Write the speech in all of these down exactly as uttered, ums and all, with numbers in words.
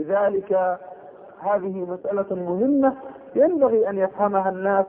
ولذلك هذه مسألة مهمة ينبغي أن يفهمها الناس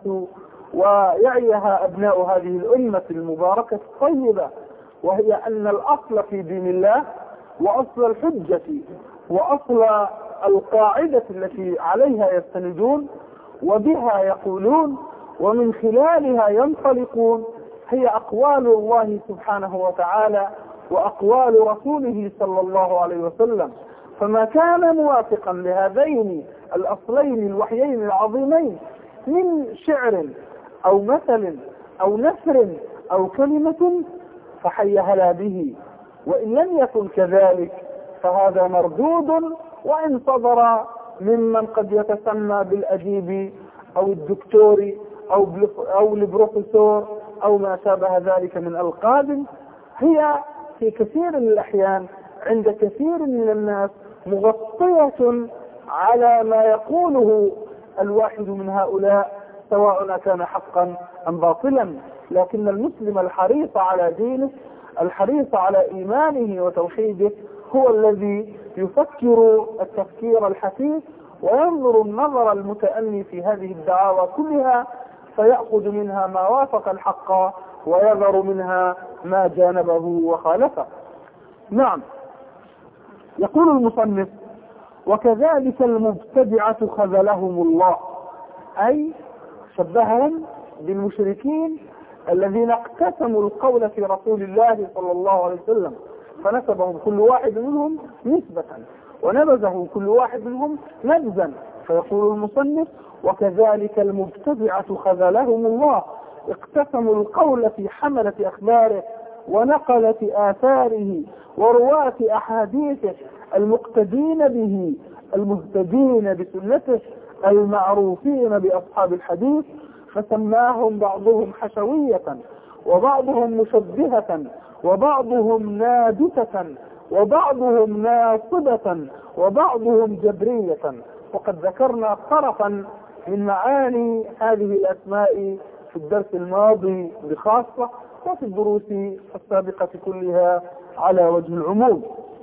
ويعيها أبناء هذه الأمة المباركة الطيبة، وهي أن الأصل في دين الله وأصل الحجة وأصل القاعدة التي عليها يستندون وبها يقولون ومن خلالها ينطلقون هي أقوال الله سبحانه وتعالى وأقوال رسوله صلى الله عليه وسلم. فما كان موافقا لهذين الأصلين الوحيين العظيمين من شعر أو مثل أو نثر أو كلمة فحي هلا به، وإن لم يكن كذلك فهذا مردود، وإن صدر ممن قد يتسمى بالأديب أو الدكتور أو أو البروفيسور أو ما شابه ذلك من ألقاب، هي في كثير من الأحيان عند كثير من الناس مغطية على ما يقوله الواحد من هؤلاء سواء كان حقا أم باطلا. لكن المسلم الحريص على دينه الحريص على إيمانه وتوحيده هو الذي يفكر التفكير الحثيث وينظر النظر المتأني في هذه الدعاوى كلها، فيأخذ منها ما وافق الحق ويذر منها ما جانبه وخالفه. نعم، يقول المصنف: وكذلك المبتدعة خذلهم الله، أي شبههم بالمشركين الذين اقتسموا القول في رسول الله صلى الله عليه وسلم، فنسبهم كل واحد منهم نسبة ونبذه كل واحد منهم نبذا. فيقول المصنف: وكذلك المبتدعة خذلهم الله، اقتسموا القول في حملة أخباره ونقلة آثاره ورواة أحاديثه المقتدين به المهتدين بسنته المعروفين بأصحاب الحديث، فسماهم بعضهم حشوية وبعضهم مشبهة وبعضهم نادسة وبعضهم ناصبة وبعضهم جبرية. وقد ذكرنا طرفا من معاني هذه الأسماء في الدرس الماضي بخاصة وفي الدروس السابقة كلها على وجه العموم،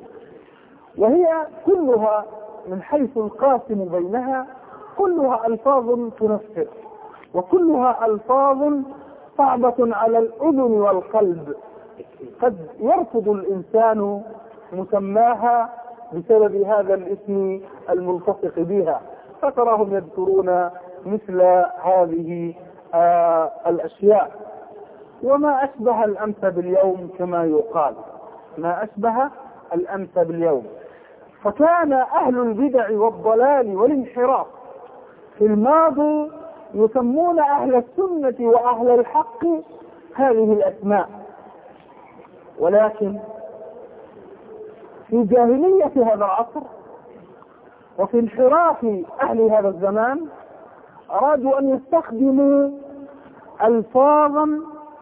وهي كلها من حيث القاسم بينها كلها ألفاظ تنفر، وكلها ألفاظ صعبة على الأذن والقلب، قد يرفض الإنسان مسماها بسبب هذا الاسم الملتصق بها، فتراهم يذكرون مثل هذه آه الأشياء. وما أشبه الأمس باليوم كما يقال، ما أشبه الأمس باليوم. فكان أهل البدع والضلال والانحراف في الماضي يسمون أهل السنة وأهل الحق هذه الأسماء، ولكن في جاهلية هذا العصر وفي انحراف أهل هذا الزمان أرادوا أن يستخدموا ألفاظا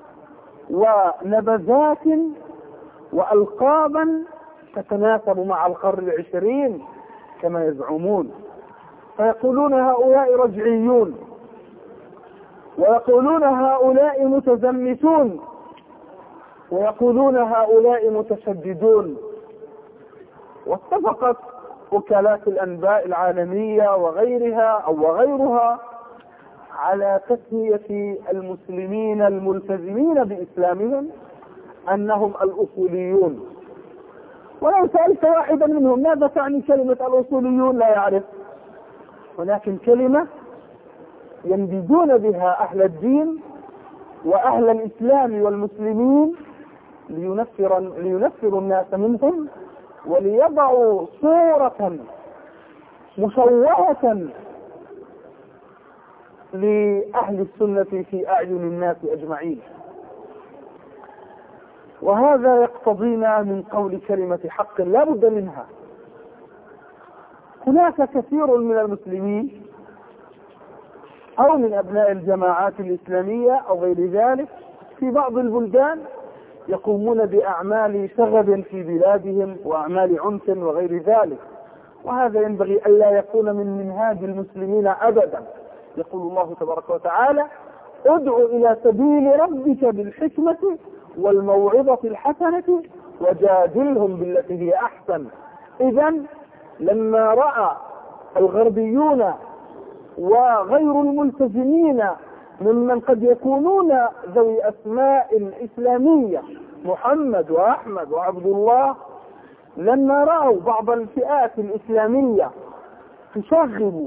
ونبذات وألقابا تتناسب مع القرن العشرين كما يزعمون، فيقولون هؤلاء رجعيون، ويقولون هؤلاء متزمتون، ويقولون هؤلاء متشددون. واتفقت وكالات الأنباء العالمية وغيرها أو وغيرها على تسمية المسلمين الملتزمين بإسلامهم أنهم الأصوليون. ولو سألت واحدا منهم ماذا تعني كلمة الأصوليون لا يعرف، ولكن كلمة ينبذون بها أهل الدين وأهل الإسلام والمسلمين لينفر لينفروا الناس منهم وليضعوا صورة مشوهة لأهل السنة في أعين الناس أجمعين. وهذا يقتضينا من قول كلمة حق لا بد منها. هناك كثير من المسلمين أو من أبناء الجماعات الإسلامية أو غير ذلك في بعض البلدان يقومون بأعمال شغب في بلادهم وأعمال عنف وغير ذلك، وهذا ينبغي ألا يكون من منهاج المسلمين أبدا. يقول الله تبارك وتعالى: ادع إلى سبيل ربك بالحكمة والموعظة الحسنة وجادلهم بالتي هي أحسن. إذن لما رأى الغربيون وغير الملتزمين ممن قد يكونون ذوي أسماء إسلامية، محمد وأحمد وعبد الله، لما رأوا بعض الفئات الإسلامية تشغب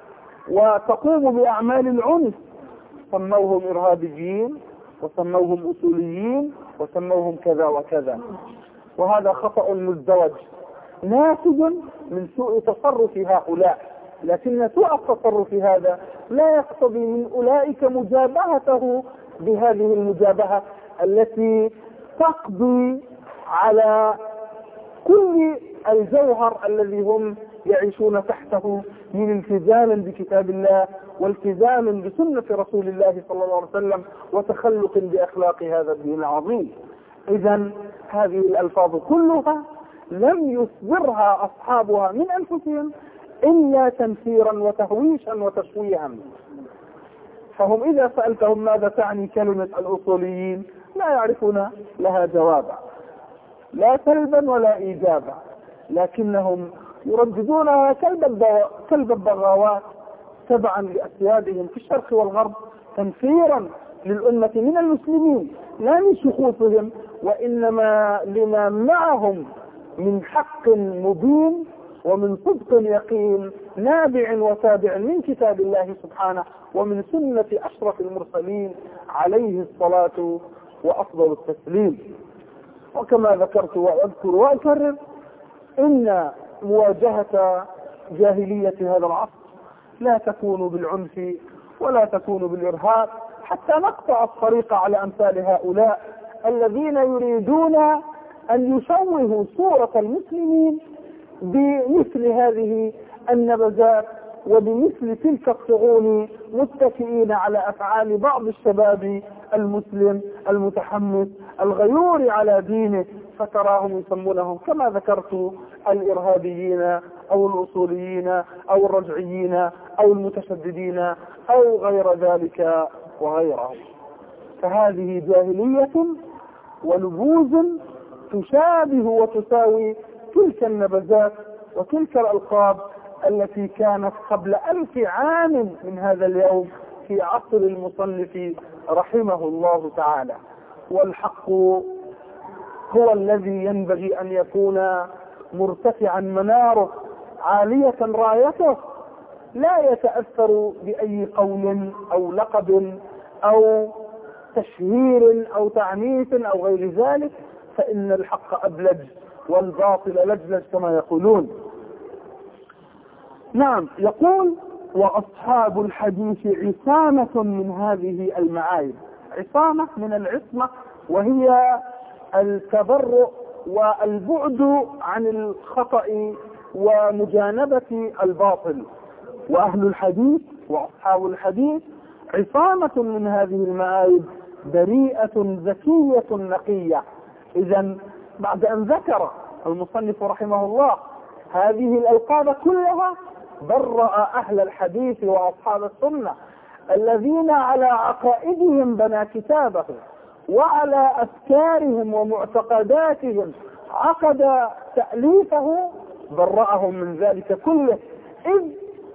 وتقوم بأعمال العنف سموهم إرهابيين وسموهم أصوليين وسموهم كذا وكذا. وهذا خطأ مزدوج ناتج من سوء تصرف هؤلاء، لكن سوء التصرف هذا لا يقتضي من أولئك مجابهته بهذه المجابهة التي تقضي على كل الجوهر الذي هم يعيشون تحته من التزام بكتاب الله والتزام بسنة رسول الله صلى الله عليه وسلم وتخلق بأخلاق هذا الدين العظيم. إذن هذه الألفاظ كلها لم يصدرها أصحابها من أنفسهم إلا تنفيرا وتهويشا وتشويها، فهم إذا سألتهم ماذا تعني كلمة الأصوليين لا يعرفون لها جوابا، لا سلبا ولا إيجابا، لكنهم يرددونها كلب البغاوات تبعا لأسيادهم في الشرق والغرب، تنفيرا للأمة من المسلمين لا من شخوصهم، وإنما لما معهم من حق مبين ومن صدق يقين نابع وتابع من كتاب الله سبحانه ومن سنة أشرف المرسلين عليه الصلاة وأفضل التسليم. وكما ذكرت وأذكر وأكرر إن مواجهة جاهلية هذا العصر لا تكون بالعنف ولا تكون بالإرهاب حتى نقطع الطريق على أمثال هؤلاء الذين يريدون أن يشوهوا صورة المسلمين بمثل هذه النبذات وبمثل تلك الطعون، متكئين على أفعال بعض الشباب المسلم المتحمس الغيور على دينه، فتراهم يسمونهم كما ذكرت الإرهابيين أو الأصوليين أو الرجعيين أو المتشددين أو غير ذلك وغيره. فهذه جاهلية ونبوذ تشابه وتساوي تلك النبذات وتلك الألقاب التي كانت قبل ألف عام من هذا اليوم في عصر المصنف رحمه الله تعالى. والحق هو الذي ينبغي أن يكون مرتفعا مناره عالية رايته، لا يتأثر بأي قول أو لقب أو تشهير أو تعنيف أو غير ذلك، فإن الحق أبلج والباطل لجلج كما يقولون. نعم، يقول وأصحاب الحديث عصامة من هذه المعايب. عصامة من العصمة، وهي التبرؤ والبعد عن الخطأ ومجانبة الباطل. وأهل الحديث وأصحاب الحديث عصامة من هذه المعايب، بريئة ذكية نقية. إذن بعد أن ذكر المصنف رحمه الله هذه الألقاب كلها، برأ أهل الحديث وأصحاب السنة الذين على عقائدهم بنى كتابه وعلى أفكارهم ومعتقداتهم عقد تأليفه، برأهم من ذلك كله، إذ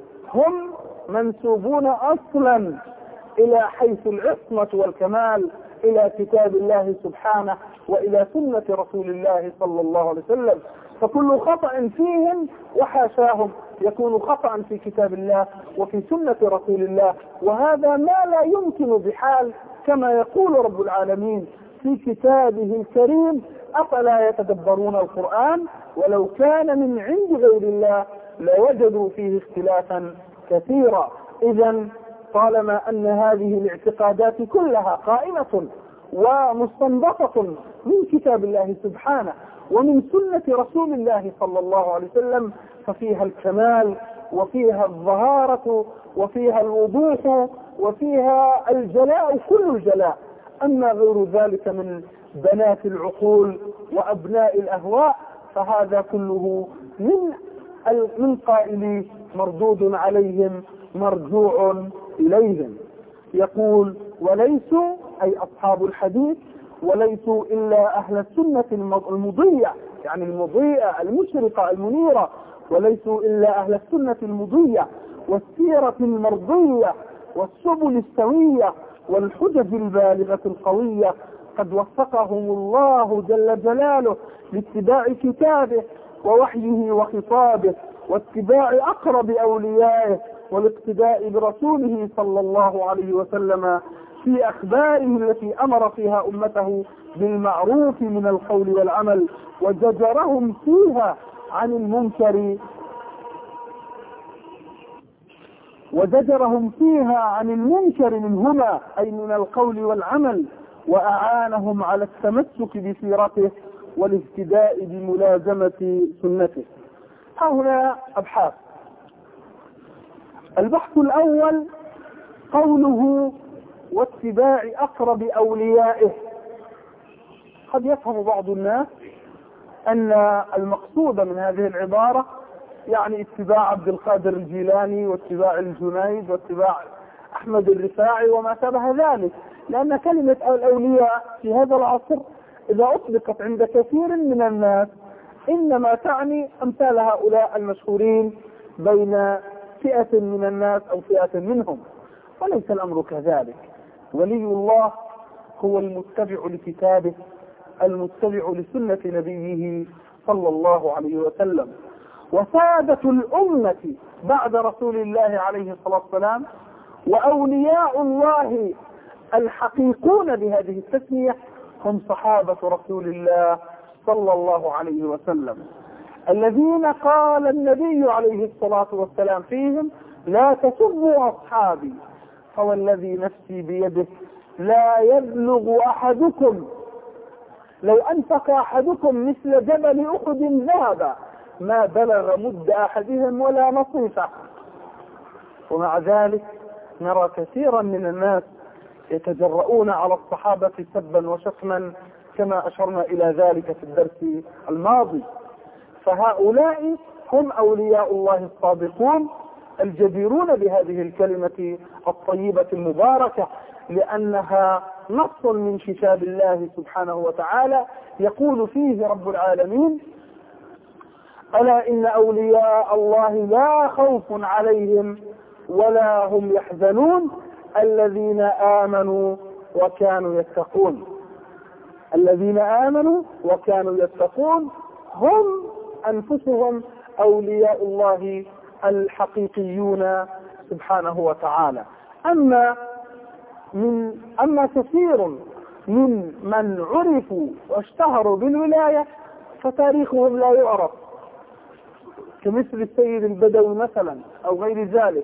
هم منسوبون أصلا إلى حيث العصمة والكمال إلى كتاب الله سبحانه وإلى سنة رسول الله صلى الله عليه وسلم. فكل خطأ فيهم وحاشاهم يكون خطأ في كتاب الله وفي سنة رسول الله، وهذا ما لا يمكن بحال، كما يقول رب العالمين في كتابه الكريم: أفلا يتدبرون القرآن ولو كان من عند غير الله لوجدوا فيه اختلافا كثيرا. إذن طالما أن هذه الاعتقادات كلها قائمة ومستنبطة من كتاب الله سبحانه ومن سنة رسول الله صلى الله عليه وسلم، ففيها الكمال وفيها الظهارة وفيها الوضوح وفيها الجلاء، كل الجلاء. أما غير ذلك من بنات العقول وأبناء الأهواء فهذا كله من من قائل مردود عليهم مرجوع إليهم. يقول: وليسوا أي أصحاب الحديث وليسوا إلا أهل السنة المضية، يعني المضيئة المشرقة المنيرة، وليسوا إلا أهل السنة المضية والسيرة المرضية والسبل السوية والحجج البالغة القوية، قد وفقهم الله جل جلاله لاتباع كتابه ووحيه وخطابه واتباع أقرب أوليائه والاقتداء برسوله صلى الله عليه وسلم في أخباره التي أمر فيها أمته بالمعروف من القول والعمل، وزجرهم فيها عن المنكر وزجرهم فيها عن المنكر منهما أي من القول والعمل، وأعانهم على التمسك بسيرته والاهتداء بملازمة سنته. هنا أبحاث. البحث الأول قوله واتباع أقرب أوليائه. قد يفهم بعض الناس أن المقصود من هذه العبارة يعني اتباع عبد القادر الجيلاني واتباع الجنيد واتباع أحمد الرفاعي وما شابه ذلك، لأن كلمة الأولياء في هذا العصر إذا أطلقت عند كثير من الناس إنما تعني أمثال هؤلاء المشهورين بين فئة من الناس أو فئة منهم، وليس الأمر كذلك. ولي الله هو المتبع لكتابه المتبع لسنة نبيه صلى الله عليه وسلم. وسادة الأمة بعد رسول الله عليه الصلاة والسلام وأولياء الله الحقيقون بهذه التسمية هم صحابة رسول الله صلى الله عليه وسلم، الذين قال النبي عليه الصلاة والسلام فيهم: لا تسبوا أصحابي فوالذي نفسي بيده لا يبلغ أحدكم لو أنفق أحدكم مثل جبل أحد ذهبا ما بلغ مد أحدهم ولا نصيفه. ومع ذلك نرى كثيرا من الناس يتجرؤون على الصحابة سبا وشتما كما أشرنا إلى ذلك في الدرس الماضي. فهؤلاء هم أولياء الله الصادقون الجديرون بهذه الكلمة الطيبة المباركة، لأنها نص من كتاب الله سبحانه وتعالى يقول فيه رب العالمين: ألا إن أولياء الله لا خوف عليهم ولا هم يحزنون الذين آمنوا وكانوا يتقون. الذين آمنوا وكانوا يتقون هم أنفسهم أولياء الله الحقيقيون سبحانه وتعالى. أما من أما كثير من من عرفوا واشتهروا بالولاية فتاريخهم لا يعرف، كمثل السيد البدوي مثلا أو غير ذلك.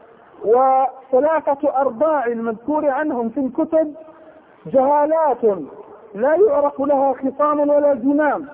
وثلاثة أرباع المذكور عنهم في الكتب جهالات لا يعرف لها خصام ولا زمام،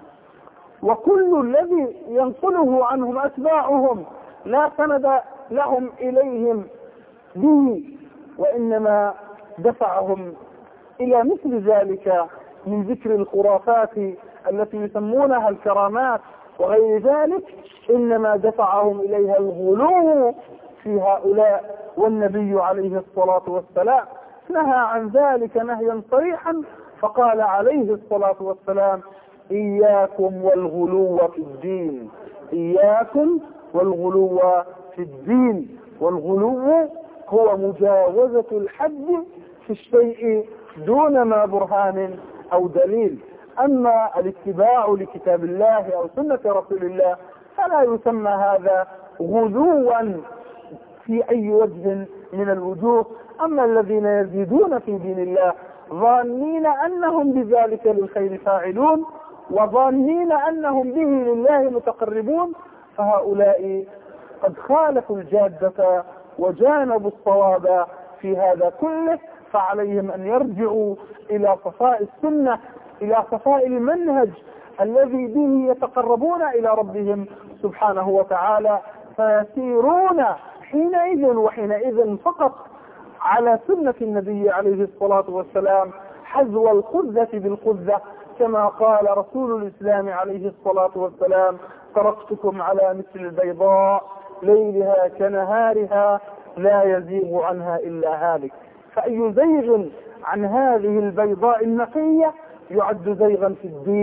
وكل الذي ينقله عنهم أتباعهم لا سند لهم إليهم به، وإنما دفعهم إلى مثل ذلك من ذكر الخرافات التي يسمونها الكرامات وغير ذلك، إنما دفعهم إليها الغلو في هؤلاء. والنبي عليه الصلاة والسلام نهى عن ذلك نهيا صريحا، فقال عليه الصلاة والسلام: إياكم والغلو في الدين، إياكم والغلو في الدين. والغلو هو مجاوزة الحد في الشيء دون ما برهان أو دليل. أما الاتباع لكتاب الله أو سنة رسول الله فلا يسمى هذا غلوا في أي وجه من الوجوه. أما الذين يزيدون في دين الله ظانين أنهم بذلك للخير فاعلون وظانين أنهم به لله متقربون، فهؤلاء قد خالفوا الجادة وجانبوا الصواب في هذا كله. فعليهم أن يرجعوا إلى صفاء السنة، إلى صفاء المنهج الذي به يتقربون إلى ربهم سبحانه وتعالى، فيسيرون حينئذ وحينئذ فقط على سنة النبي عليه الصلاة والسلام حذو الخذة بالخذة، كما قال رسول الإسلام عليه الصلاة والسلام: تركتكم على مثل البيضاء ليلها كنهارها لا يزيغ عنها إلا هالك. فأي زيغ عن هذه البيضاء النقية يعد زيغا في الدين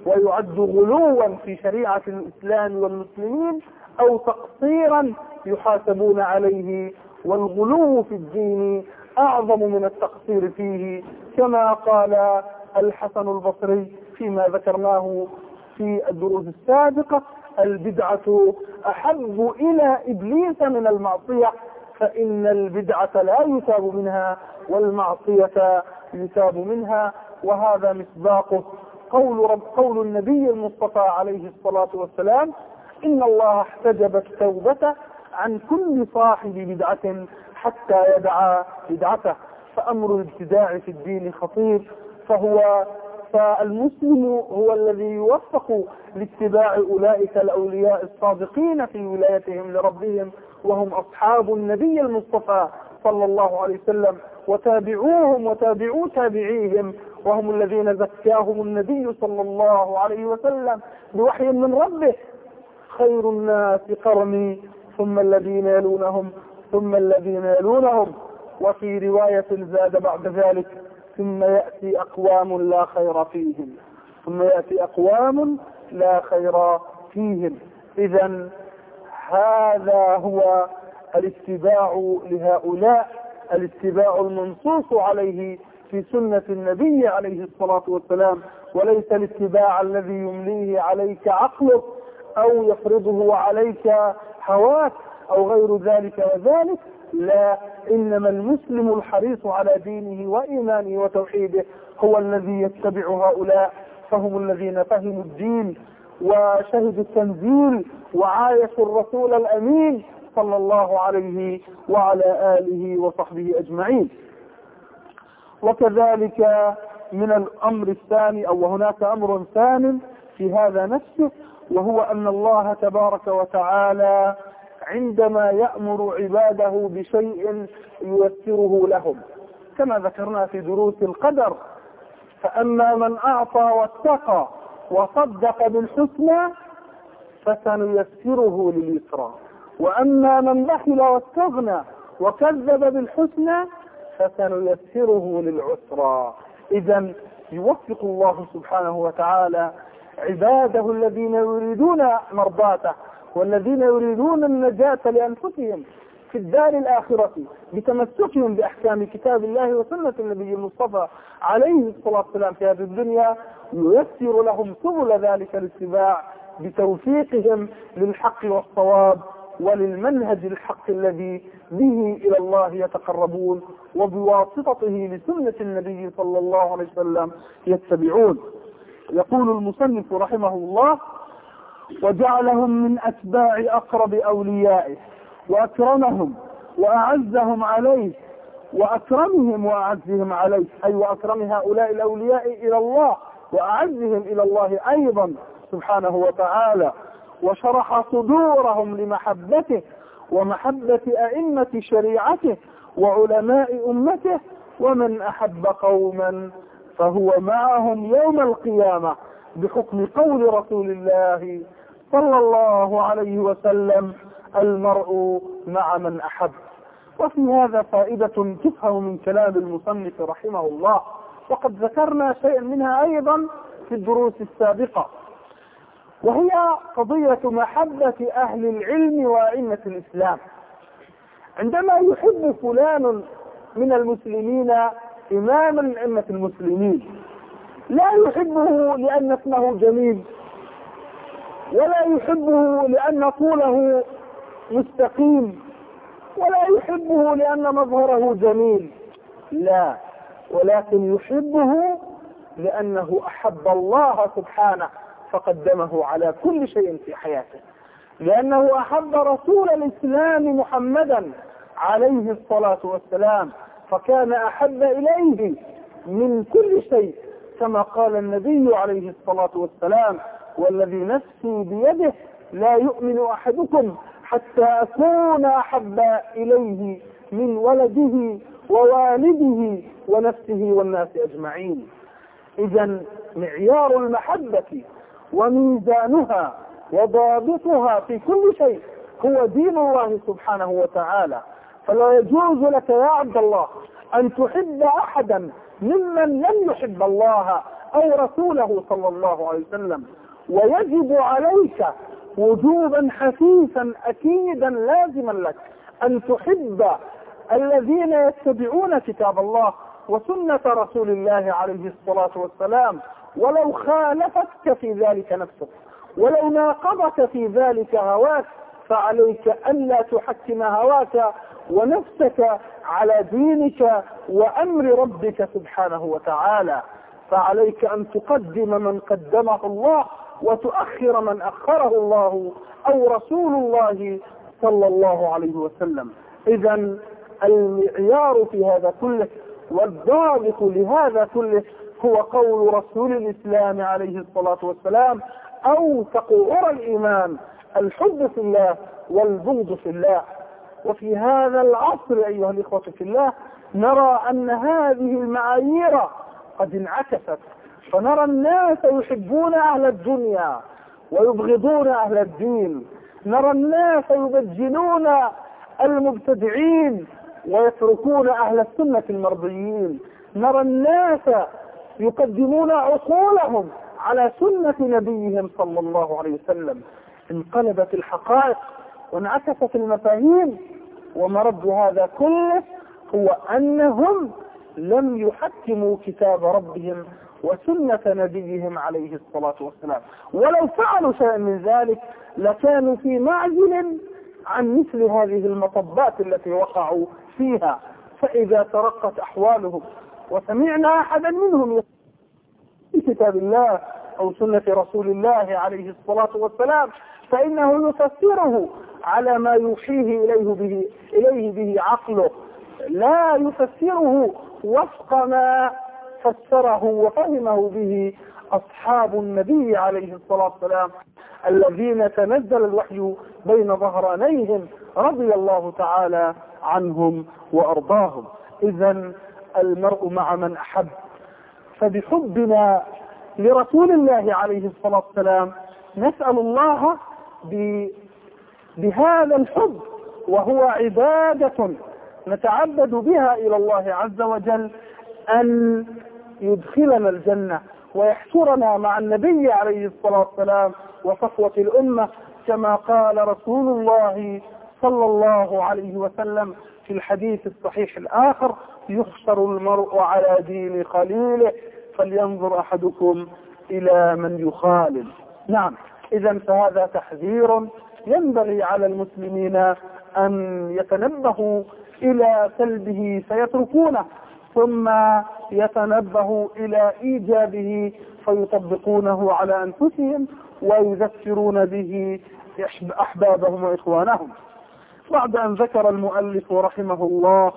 ويعد غلوا في شريعة الإسلام والمسلمين أو تقصيرا يحاسبون عليه، والغلو في الدين أعظم من التقصير فيه، كما قال الحسن البصري فيما ذكرناه في الدروس السابقة: البدعة أحب إلى إبليس من المعصية، فإن البدعة لا يتاب منها والمعصية يتاب منها. وهذا مصداقه قول رب قول النبي المصطفى عليه الصلاة والسلام: إن الله احتجب التوبة عن كل صاحب بدعة حتى يدع بدعته. فأمر الابتداع في الدين خطير، فهو فالمسلم هو الذي يوفق لاتباع أولئك الأولياء الصادقين في ولايتهم لربهم، وهم أصحاب النبي المصطفى صلى الله عليه وسلم، وتابعوهم وتابعوا تابعيهم، وهم الذين زكاهم النبي صلى الله عليه وسلم بوحي من ربه: خير الناس قرني ثم الذين يلونهم ثم الذين يلونهم. وفي رواية زاد بعد ذلك: ثم يأتي أقوام لا خير فيهم ثم يأتي أقوام لا خير فيهم. إذن هذا هو الاتباع لهؤلاء، الاتباع المنصوص عليه في سنة النبي عليه الصلاة والسلام، وليس الاتباع الذي يمليه عليك عقلك أو يفرضه عليك هواك أو غير ذلك وذلك. لا، إنما المسلم الحريص على دينه وإيمانه وتوحيده هو الذي يتبع هؤلاء، فهم الذين فهموا الدين وشهدوا التنزيل وعايشوا الرسول الأمين صلى الله عليه وعلى آله وصحبه أجمعين. وكذلك من الأمر الثاني، أو هناك أمر ثاني في هذا نفسه، وهو أن الله تبارك وتعالى عندما يأمر عباده بشيء ييسره لهم، كما ذكرنا في دروس القدر: فأما من أعطى واتقى وصدق بالحسنى فسنيسره لليسرى، وأما من بخل واستغنى وكذب بالحسنى فسنيسره للعسرى. إذن يوفق الله سبحانه وتعالى عباده الذين يريدون مرضاته والذين يريدون النجاة لأنفسهم في الدار الآخرة بتمسكهم بأحكام كتاب الله وسنة النبي المصطفى عليه الصلاة والسلام في هذه الدنيا، ييسر لهم سبل ذلك الاتباع بتوفيقهم للحق والصواب وللمنهج الحق الذي به إلى الله يتقربون، وبواسطته لسنة النبي صلى الله عليه وسلم يتبعون. يقول المصنف رحمه الله: وجعلهم من أتباع أقرب أوليائه وأكرمهم وأعزهم عليه وأكرمهم وأعزهم عليه، أي وأكرم هؤلاء الأولياء إلى الله وأعزهم إلى الله أيضا سبحانه وتعالى، وشرح صدورهم لمحبته ومحبة أئمة شريعته وعلماء أمته، ومن أحب قوما فهو معهم يوم القيامة بحكم قول رسول الله صلى الله عليه وسلم: المرء مع من أحب. وفي هذا فائدة تفهم من كلام المصنف رحمه الله، وقد ذكرنا شيئا منها أيضا في الدروس السابقة، وهي قضية محبة أهل العلم وأئمة الإسلام. عندما يحب فلان من المسلمين إماما من أئمة المسلمين، لا يحبه لأن اسمه جميل، ولا يحبه لأن طوله مستقيم، ولا يحبه لأن مظهره جميل، لا، ولكن يحبه لأنه أحب الله سبحانه فقدمه على كل شيء في حياته، لأنه أحب رسول الإسلام محمدا عليه الصلاة والسلام فكان أحب إليه من كل شيء، كما قال النبي عليه الصلاة والسلام: والذي نفسي بيده لا يؤمن أحدكم حتى أكون أحب إليه من ولده ووالده ونفسه والناس أجمعين. إذن معيار المحبة وميزانها وضابطها في كل شيء هو دين الله سبحانه وتعالى. فلا يجوز لك يا عبد الله أن تحب أحدا ممن لم يحب الله أو رسوله صلى الله عليه وسلم. ويجب عليك وجوبا حثيثا أكيدا لازما لك أن تحب الذين يتبعون كتاب الله وسنة رسول الله عليه الصلاة والسلام، ولو خالفتك في ذلك نفسك، ولو ناقضك في ذلك هواك، فعليك ألا تحكم هواك ونفسك على دينك وأمر ربك سبحانه وتعالى. فعليك أن تقدم من قدمه الله وتؤخر من أخره الله أو رسول الله صلى الله عليه وسلم. إذن المعيار في هذا كله والضابط لهذا كله هو قول رسول الإسلام عليه الصلاة والسلام: أوثق عرى الإيمان الحب في الله والبغض في الله. وفي هذا العصر أيها الإخوة في الله نرى أن هذه المعايير قد انعكست، فنرى الناس يحبون أهل الدنيا ويبغضون أهل الدين، نرى الناس يبجلون المبتدعين ويتركون أهل السنة المرضيين، نرى الناس يقدمون عقولهم على سنة نبيهم صلى الله عليه وسلم. انقلبت الحقائق وانعكست المفاهيم، ومرد هذا كله هو أنهم لم يحكموا كتاب ربهم وسنة نبيهم عليه الصلاة والسلام، ولو فعلوا شيئا من ذلك لكانوا في معزل عن مثل هذه المطبات التي وقعوا فيها. فإذا ترقت أحوالهم وسمعنا أحدا منهم في كتاب الله أو سنة رسول الله عليه الصلاة والسلام فإنه يفسره على ما يوحيه إليه به, إليه به عقله، لا يفسره وفق ما فسره وفهمه به أصحاب النبي عليه الصلاة والسلام الذين تنزل الوحي بين ظهرانيهم رضي الله تعالى عنهم وأرضاهم. إذن المرء مع من أحب، فبحبنا لرسول الله عليه الصلاة والسلام نسأل الله بهذا الحب، وهو عبادة نتعبد بها إلى الله عز وجل، أن يدخلنا الجنة ويحشرنا مع النبي عليه الصلاة والسلام وصفوة الأمة، كما قال رسول الله صلى الله عليه وسلم في الحديث الصحيح الآخر: يحشر المرء على دين خليله فلينظر أحدكم إلى من يخالل. نعم، إذا فهذا تحذير ينبغي على المسلمين أن يتنبهوا إلى سلبه فيتركونه، ثم يتنبهوا إلى إيجابه فيطبقونه على أنفسهم ويذكرون به أحبابهم وإخوانهم. بعد أن ذكر المؤلف رحمه الله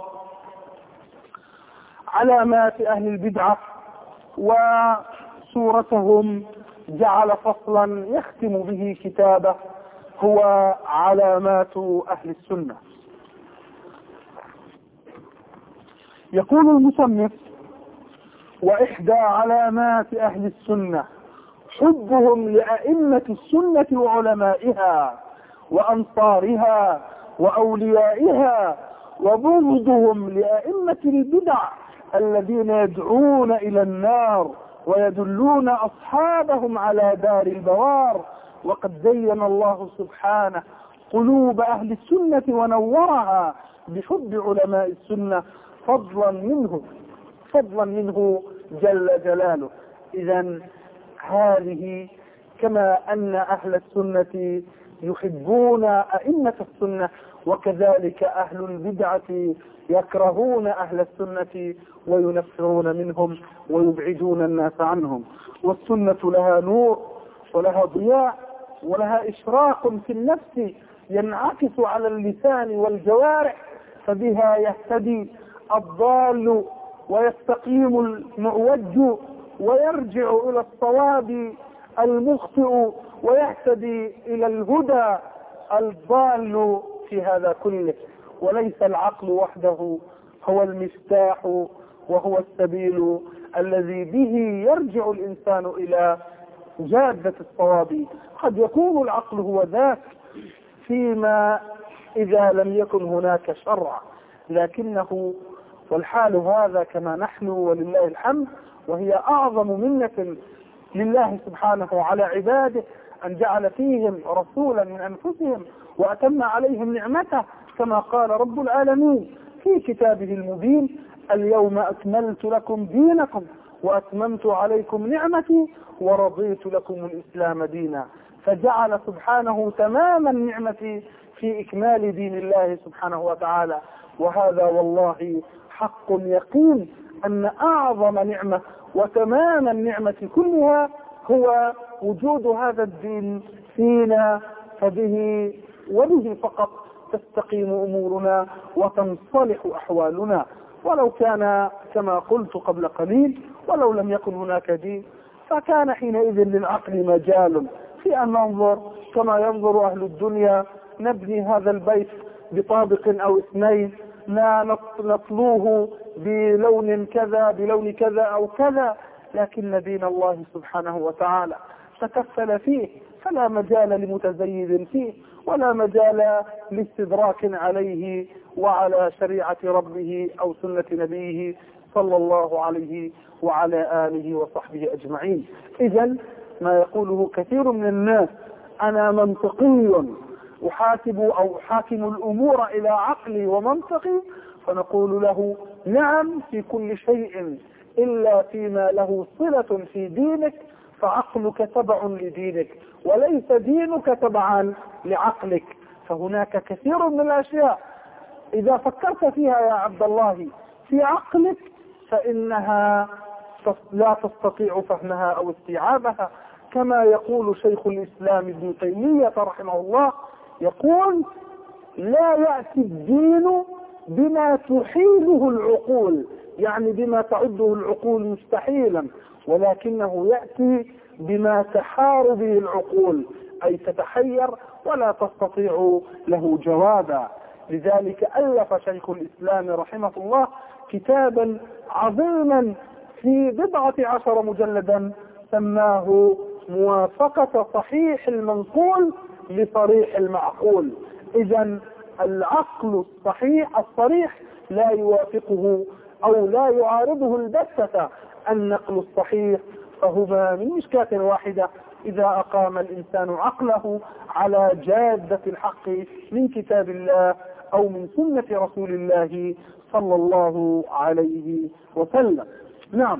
علامات أهل البدعة وصورتهم، جعل فصلا يختم به كتابه هو علامات أهل السنة. يقول المصنف: وإحدى علامات أهل السنة حبهم لأئمة السنة وعلمائها وأنصارها وأوليائها، وبغضهم لأئمة البدع الذين يدعون إلى النار ويدلون أصحابهم على دار البوار. وقد زين الله سبحانه قلوب أهل السنة ونورها بحب علماء السنة فضلا منه فضلا منه جل جلاله. إذن هذه كما أن أهل السنة يحبون أئمة السنة، وكذلك أهل البدعة يكرهون أهل السنة وينفرون منهم ويبعدون الناس عنهم. والسنة لها نور ولها ضياء ولها إشراق في النفس ينعكس على اللسان والجوارح، فبها يهتدي الضال ويستقيم المعوج ويرجع إلى الصواب المخطئ ويهتدي إلى الهدى الضال في هذا كله. وليس العقل وحده هو المفتاح وهو السبيل الذي به يرجع الإنسان إلى جادة الصواب. قد يكون العقل هو ذاك فيما إذا لم يكن هناك شرع، لكنه والحال هذا كما نحن ولله الحمد وهي أعظم منة لله سبحانه على عباده أن جعل فيهم رسولا من أنفسهم وأتم عليهم نعمته، كما قال رب العالمين في كتابه المبين: اليوم أكملت لكم دينكم وأتممت عليكم نعمتي ورضيت لكم الإسلام دينا. فجعل سبحانه تمام النعمة في إكمال دين الله سبحانه وتعالى. وهذا والله حق يقين أن أعظم نعمة وتمام النعمة كلها هو وجود هذا الدين فينا، فبه وبه فقط تستقيم أمورنا وتنصلح أحوالنا. ولو كان كما قلت قبل قليل، ولو لم يكن هناك دين فكان حينئذ للعقل مجال في أن ننظر كما ينظر أهل الدنيا: نبني هذا البيت بطابق أو اثنين، لا نطلوه بلون كذا بلون كذا أو كذا، لكن دين الله سبحانه وتعالى تكفل فيه، فلا مجال لمتزيد فيه ولا مجال لاستدراك عليه وعلى شريعة ربه أو سنة نبيه صلى الله عليه وعلى آله وصحبه أجمعين. إذن ما يقوله كثير من الناس: أنا منطقي أحاسب أو أحاكم الأمور إلى عقلي ومنطقي، فنقول له: نعم في كل شيء إلا فيما له صلة في دينك، فعقلك تبع لدينك وليس دينك تبعا لعقلك. فهناك كثير من الأشياء إذا فكرت فيها يا عبد الله في عقلك فإنها لا تستطيع فهمها أو استيعابها. كما يقول شيخ الإسلام ابن تيمية رحمه الله، يقول: لا يأتي الدين بما تحيله العقول، يعني بما تعده العقول مستحيلا، ولكنه يأتي بما تحار به العقول، أي تتحير ولا تستطيع له جوابا. لذلك ألف شيخ الإسلام رحمه الله كتابا عظيما في بضعة عشر مجلدا سماه موافقة صحيح المنقول لصريح المعقول. إذن العقل الصحيح الصريح لا يوافقه أو لا يعارضه البتة النقل الصحيح، فهما من مشكاة واحدة إذا أقام الإنسان عقله على جادة الحق من كتاب الله أو من سنة رسول الله صلى الله عليه وسلم. نعم.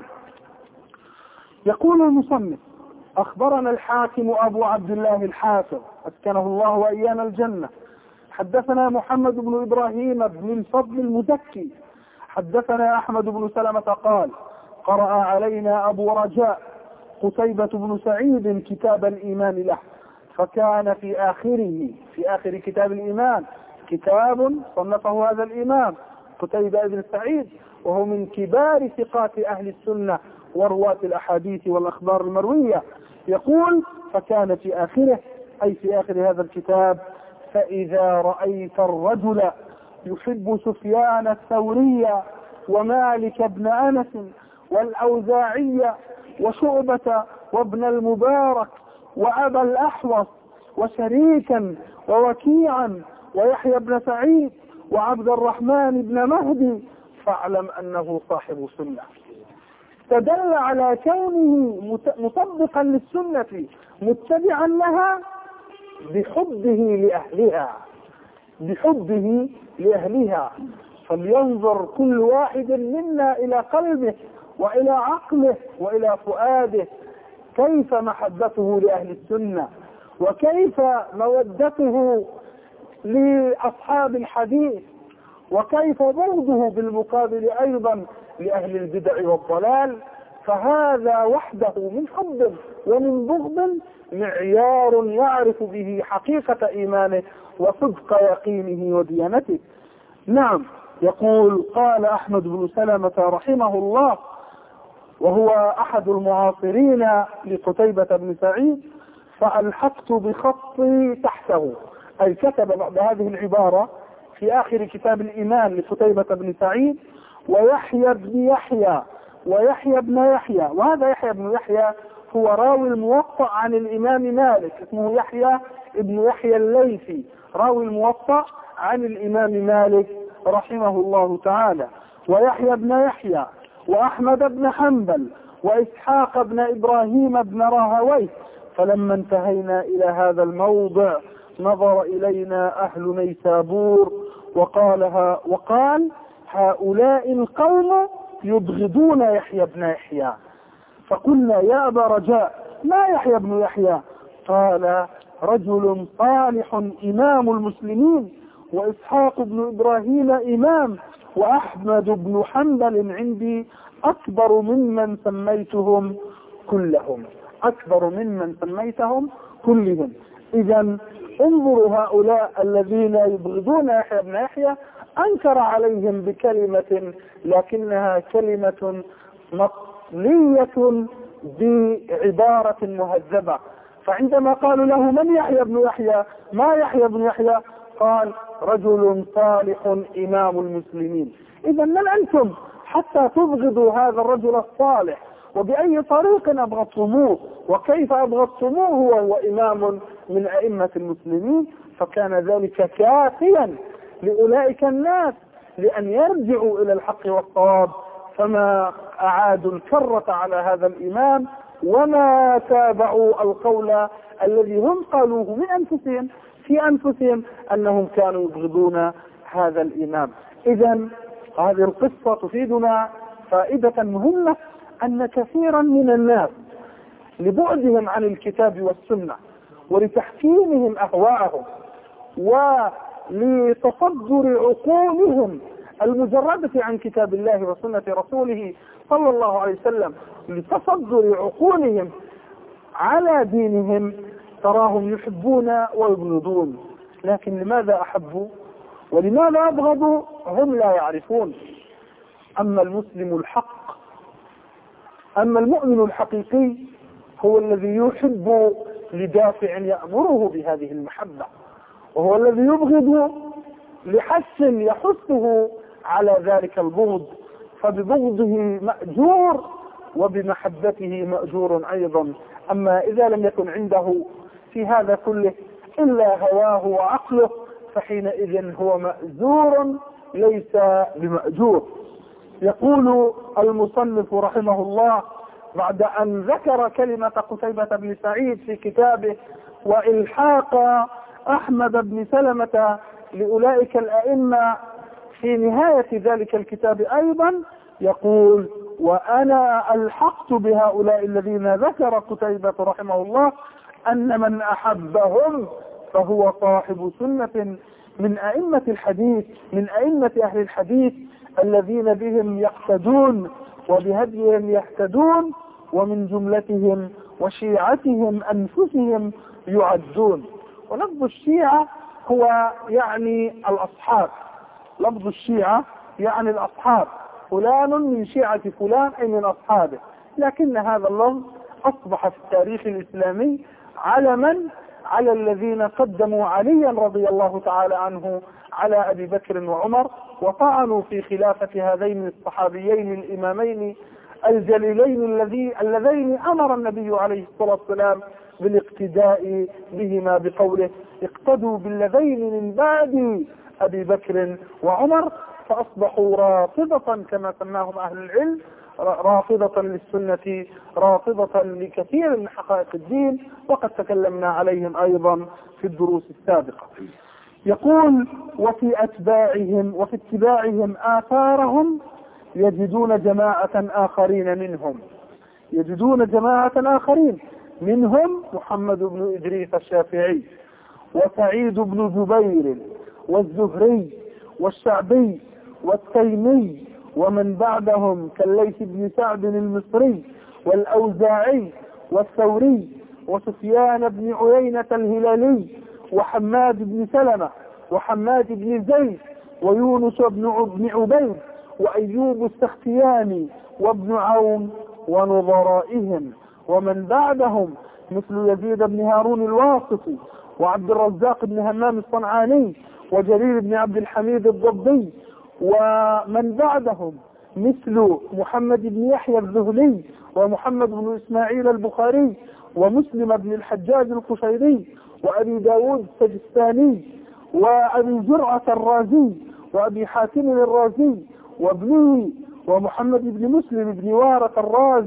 يقول المصنف: أخبرنا الحاكم أبو عبد الله الحافظ أسكنه الله وإيانا الجنة، حدثنا محمد بن إبراهيم بن الفضل المزكي حدثنا أحمد بن سلمة قال: قرأ علينا أبو رجاء قتيبة بن سعيد كتاب الإيمان له، فكان في آخره في آخر كتاب الإيمان كتاب صنفه هذا الإمام قتيبة بن سعيد، وهو من كبار ثقات أهل السنة ورواة الأحاديث والأخبار المروية. يقول: فكان في آخره أي في آخر هذا الكتاب: فإذا رأيت الرجل يحب سفيان الثوري ومالك بن أنس والأوزاعي وشعبة وابن المبارك وأبا الأحوص وشريكا ووكيعا ويحيى بن سعيد وعبد الرحمن بن مهدي فاعلم أنه صاحب سنة. تدل على كونه مطبقا للسنة متبعا لها بحبه لأهلها بحبه لأهلها. فلينظر كل واحد منا إلى قلبه وإلى عقله وإلى فؤاده كيف محبته لأهل السنة، وكيف مودته لأصحاب الحديث، وكيف بغضه بالمقابل أيضا لأهل البدع والضلال. فهذا وحده من حب ومن بغض معيار يعرف به حقيقة إيمانه وصدق يقينه وديانته. نعم. يقول: قال أحمد بن سلمة رحمه الله، وهو أحد المعاصرين لقتيبة بن سعيد: فألحقت بخطي تحته، أي كتب بعد هذه العبارة في آخر كتاب الإيمان لقتيبة بن سعيد: ويحيى بن يحيى ويحيى بن يحيى. وهذا يحيى بن يحيى هو راوي الموطأ عن الإمام مالك، اسمه يحيى ابن يحيى الليثي، راوي الموطأ عن الإمام مالك رحمه الله تعالى. ويحيى بن يحيى وأحمد بن حنبل وإسحاق بن إبراهيم بن راهويه. فلما انتهينا إلى هذا الموضع نظر إلينا أهل نيسابور وقالها وقال هؤلاء القوم يبغضون يحيى بن يحيى. فقلنا يا أبا رجاء ما يحيى بن يحيى؟ قال رجل صالح إمام المسلمين، وإسحاق بن إبراهيم إمام، وأحمد بن حنبل عندي أكبر ممن سميتهم كلهم، أكبر ممن سميتهم كلهم. إذا انظروا هؤلاء الذين يبغضون يحيى بن يحيى أنكر عليهم بكلمة لكنها كلمة مطلية بعبارة مهذبة. فعندما قالوا له من يحيى بن يحيى؟ ما يحيى بن يحيى؟ قال رجل صالح إمام المسلمين. إذا من أنتم حتى تبغضوا هذا الرجل الصالح؟ وبأي طريق أبغضتموه؟ وكيف أبغضتموه وهو إمام من أئمة المسلمين؟ فكان ذلك كافيا لأولئك الناس لأن يرجعوا إلى الحق والصواب، فما أعادوا الكرة على هذا الإمام وما تابعوا القول الذي هم قالوه من أنفسهم في أنفسهم أنهم كانوا يبغضون هذا الإمام. إذن هذه القصة تفيدنا فائدة مهمة، أن كثيرا من الناس لبعدهم عن الكتاب والسنة ولتحكيمهم أهواءهم ولتصدر عقولهم المجردة عن كتاب الله وسنة رسوله صلى الله عليه وسلم، لتصدر عقولهم على دينهم، تراهم يحبون ويبغضون. لكن لماذا أحبوا ولماذا أبغضوا هم لا يعرفون. أما المسلم الحق، أما المؤمن الحقيقي هو الذي يحب لدافع يأمره بهذه المحبة، وهو الذي يبغض لحث يحثه على ذلك البغض، فببغضه مأجور وبمحبته مأجور أيضا. أما إذا لم يكن عنده في هذا كله إلا هواه وعقله فحينئذ هو مأزور ليس بمأجور. يقول المصنف رحمه الله بعد أن ذكر كلمة قتيبة بن سعيد في كتابه وإلحاق أحمد بن سلمة لأولئك الأئمة في نهاية ذلك الكتاب أيضا، يقول وأنا ألحقت بهؤلاء الذين ذكر قتيبة رحمه الله أن من أحبهم فهو صاحب سنة من أئمة الحديث، من أئمة أهل الحديث الذين بهم يقتدون وبهديهم يهتدون، ومن جملتهم وشيعتهم أنفسهم يعدون. ولفظ الشيعة هو يعني الأصحاب، لفظ الشيعة يعني الأصحاب، فلان من شيعة فلان أي من أصحابه. لكن هذا اللفظ أصبح في التاريخ الإسلامي علما على الذين قدموا عليا رضي الله تعالى عنه على أبي بكر وعمر، وطعنوا في خلافة هذين الصحابيين الإمامين الجليلين اللذين أمر النبي عليه الصلاة والسلام بالاقتداء بهما بقوله اقتدوا بالذين من بعد أبي بكر وعمر، فأصبحوا رافضة كما سماهم أهل العلم، رافضة للسنة، رافضة لكثير من حقائق الدين، وقد تكلمنا عليهم أيضا في الدروس السابقة. يقول وفي أتباعهم وفي اتباعهم آثارهم يجدون جماعة آخرين منهم، يجدون جماعة آخرين منهم محمد بن إدريس الشافعي وسعيد بن جبير والزهري والشعبي والتيمي ومن بعدهم كالليث بن سعد المصري والأوزاعي والثوري وسفيان بن عيينة الهلالي وحماد بن سلمة وحماد بن زيد ويونس بن عبيد وأيوب السختياني وابن عون ونظرائهم ومن بعدهم مثل يزيد بن هارون الواسطي وعبد الرزاق بن همام الصنعاني وجرير بن عبد الحميد الضبي ومن بعدهم مثل محمد بن يحيى الذهلي ومحمد بن إسماعيل البخاري ومسلم بن الحجاج القشيري وأبي داود السجستاني وأبي زرعة الرازي وأبي حاتم الرازي وابنه ومحمد بن مسلم بن وارة الرازي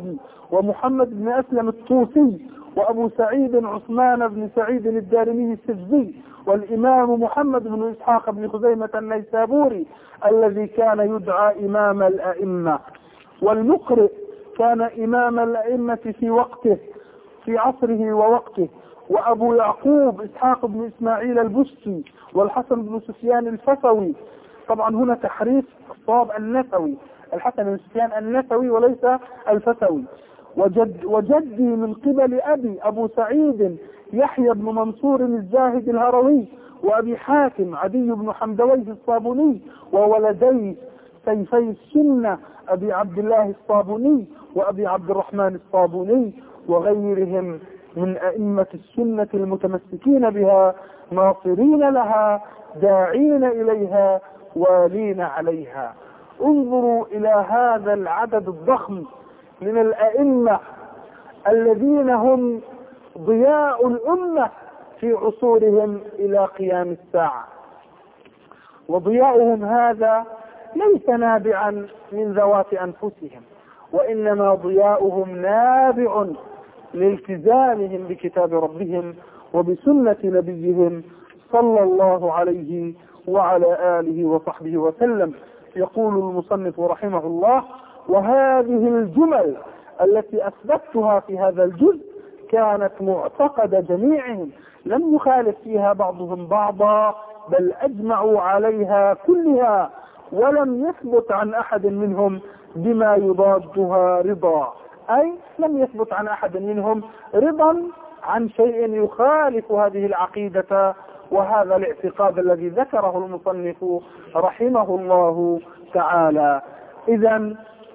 ومحمد بن أسلم الطوسي، وأبو سعيد عثمان بن سعيد الدارمي السجزي، والإمام محمد بن إسحاق بن خزيمة النيسابوري الذي كان يدعى إمام الأئمة. والمقرئ كان إمام الأئمة في وقته في عصره ووقته. وأبو يعقوب إسحاق بن إسماعيل البستي، والحسن بن سفيان الفسوي. طبعا هنا تحريف الصواب النسوي، الحسن بن سفيان النسوي وليس الفسوي. وجد وجدي من قبل أبي أبو سعيد يحيى بن منصور الزاهد الهروي، وأبي حاتم عدي بن حمدويه الصابوني، وولديه سيفي السنة أبي عبد الله الصابوني وأبي عبد الرحمن الصابوني، وغيرهم من أئمة السنة المتمسكين بها، ناصرين لها، داعين إليها، والين عليها. انظروا إلى هذا العدد الضخم من الأئمة الذين هم ضياء الأمة في عصورهم إلى قيام الساعة. وضياؤهم هذا ليس نابعا من ذوات أنفسهم، وإنما ضياؤهم نابع لالتزامهم بكتاب ربهم وبسنة نبيهم صلى الله عليه وعلى آله وصحبه وسلم. يقول المصنف رحمه الله: وهذه الجمل التي أثبتها في هذا الجزء كانت معتقد جميعهم، لم يخالف فيها بعضهم بعضا، بل أجمعوا عليها كلها، ولم يثبت عن أحد منهم بما يضادها رضا، أي لم يثبت عن أحد منهم رضا عن شيء يخالف هذه العقيدة وهذا الاعتقاد الذي ذكره المصنف رحمه الله تعالى. إذن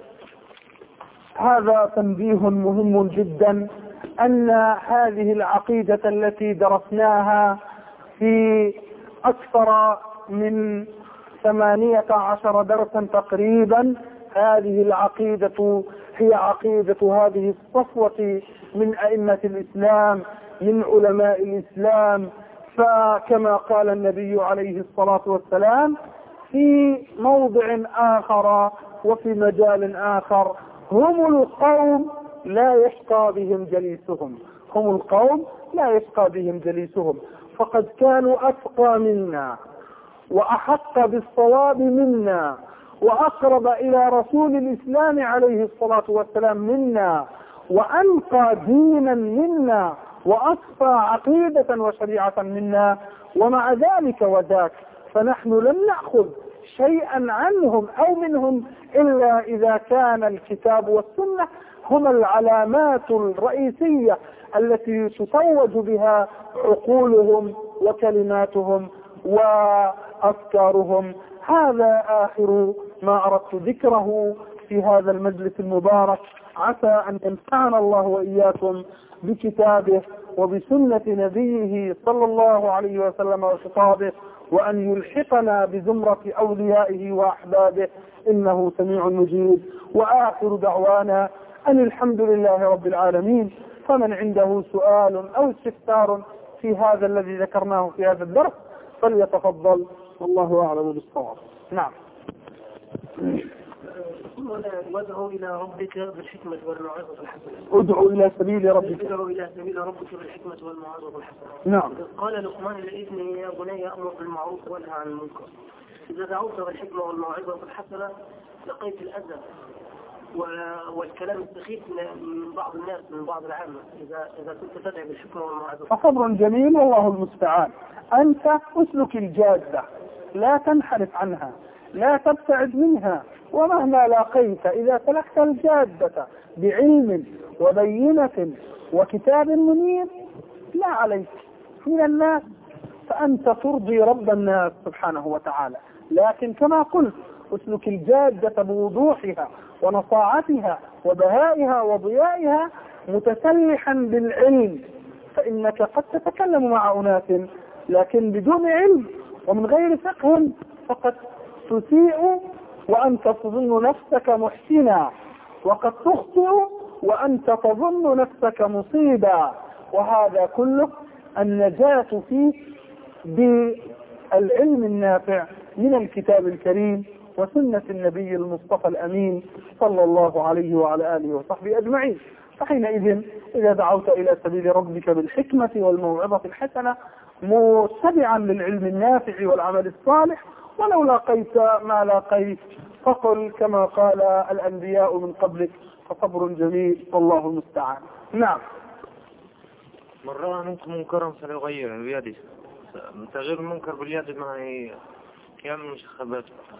هذا تنبيه مهم جدا، أن هذه العقيدة التي درسناها في أكثر من ثمانية عشر درسا تقريبا، هذه العقيدة هي عقيدة هذه الصفوة من أئمة الإسلام، من علماء الإسلام. فكما قال النبي عليه الصلاة والسلام في موضع آخر وفي مجال آخر: هم القوم لا يشقى بهم جليسهم. هم القوم لا يشقى بهم جليسهم. فقد كانوا أتقى منا، وأحق بالصواب منا، وأقرب إلى رسول الإسلام عليه الصلاة والسلام منا، وأنقى دينا منا، وأصفى عقيدة وشريعة منا. ومع ذلك وذاك فنحن لم نأخذ شيئا عنهم أو منهم إلا إذا كان الكتاب والسنة هما العلامات الرئيسية التي تتوج بها عقولهم وكلماتهم وأفكارهم. هذا آخر ما أردت ذكره في هذا المجلس المبارك. عسى أن ينفعنا الله وإياكم بكتابه وبسنة نبيه صلى الله عليه وسلم وخطابه، وأن يلحقنا بزمرة أوليائه وأحبابه، إنه سميع مجيب. وآخر دعوانا أن الحمد لله رب العالمين. فمن عنده سؤال أو استفسار في هذا الذي ذكرناه في هذا الدرس فليتفضل، والله أعلم بالصواب. نعم. وادعوا إلى ربك بالحكمة والموعظة الحسنة. ادعوا إلى سبيل ربك ادعوا إلى سبيل ربك بالحكمة والموعظة الحسنة. نعم. قال لقمان لابنه: يا بني أمر بالمعروف وانهى عن المنكر. إذا دعوت بالحكمة والموعظة الحسنة لقيت الأذى والكلام السخيف من بعض الناس، من بعض العامة، إذا إذا كنت تدعي بالحكمة والموعظة. فصبر جميل والله المستعان. أنت أسلك الجادة، لا تنحرف عنها، لا تبتعد منها. ومهما لاقيت إذا سلكت الجادة بعلم وبينة وكتاب منير لا عليك من الناس، فأنت ترضي رب الناس سبحانه وتعالى. لكن كما قلت اسلك الجادة بوضوحها ونصاعتها وبهائها وضيائها، متسلحا بالعلم، فإنك قد تتكلم مع أناس لكن بدون علم ومن غير فقه، فقد تسيء وأنت تظن نفسك محسنا، وقد تخطئ وأنت تظن نفسك مصيبا. وهذا كله النجاة فيه بالعلم النافع من الكتاب الكريم وسنة النبي المصطفى الأمين صلى الله عليه وعلى آله وصحبه أجمعين. فحينئذ إذا دعوت إلى سبيل ربك بالحكمة والموعظة الحسنة متبعا للعلم النافع والعمل الصالح، ولو لاقيت ما لاقيت فقل كما قال الأنبياء من قبلك فصبر جميل والله المستعان. نعم. من رأى منكم منكرا فليغيره بيده. تغيير المنكر باليد ما هي يعمل مشخبات.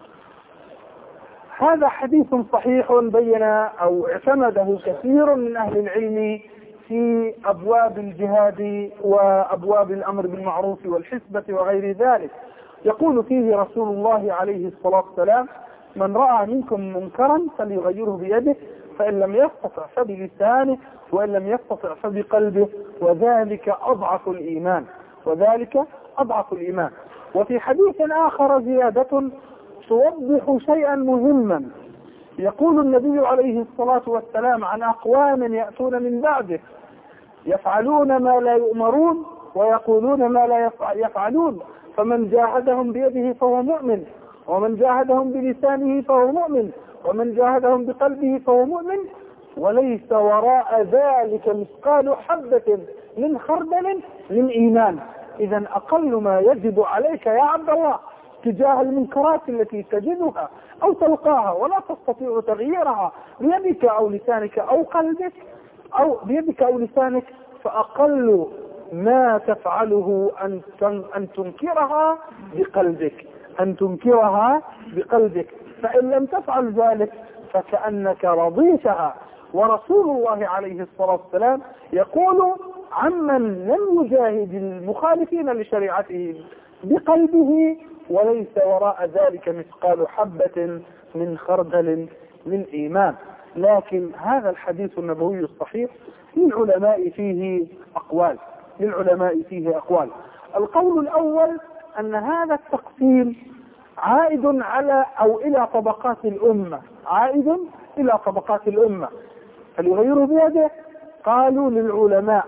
هذا حديث صحيح بين أو اعتمده كثير من أهل العلم في أبواب الجهاد وأبواب الأمر بالمعروف والحسبة وغير ذلك. يقول فيه رسول الله عليه الصلاة والسلام: من رأى منكم منكرا فليغيره بيده، فإن لم يستطع فبلسانه، وإن لم يستطع فبقلبه، وذلك أضعف الإيمان وذلك أضعف الإيمان. وفي حديث آخر زيادة توضح شيئا مهما. يقول النبي عليه الصلاة والسلام عن أقوام يأتون من بعده يفعلون ما لا يؤمرون ويقولون ما لا يفعلون، فمن جاهدهم بيده فهو مؤمن، ومن جاهدهم بلسانه فهو مؤمن، ومن جاهدهم بقلبه فهو مؤمن، وليس وراء ذلك مثقال حبة من خردل من إيمان. إذا أقل ما يجب عليك يا عبد الله تجاه المنكرات التي تجدها أو تلقاها ولا تستطيع تغييرها بيدك أو لسانك أو قلبك أو بيدك أو لسانك، فأقل ما تفعله أن أن تنكرها بقلبك أن تنكرها بقلبك فإن لم تفعل ذلك فكأنك رضيتها. ورسول الله عليه الصلاة والسلام يقول عمن لم يجاهد المخالفين لشريعته بقلبه وليس وراء ذلك مثقال حبة من خردل من إيمان. لكن هذا الحديث النبوي الصحيح للعلماء فيه أقوال للعلماء فيه أقوال القول الأول أن هذا التقسيم عائد على أو إلى طبقات الأمة عائد إلى طبقات الأمة فليغيروا بيده قالوا للعلماء،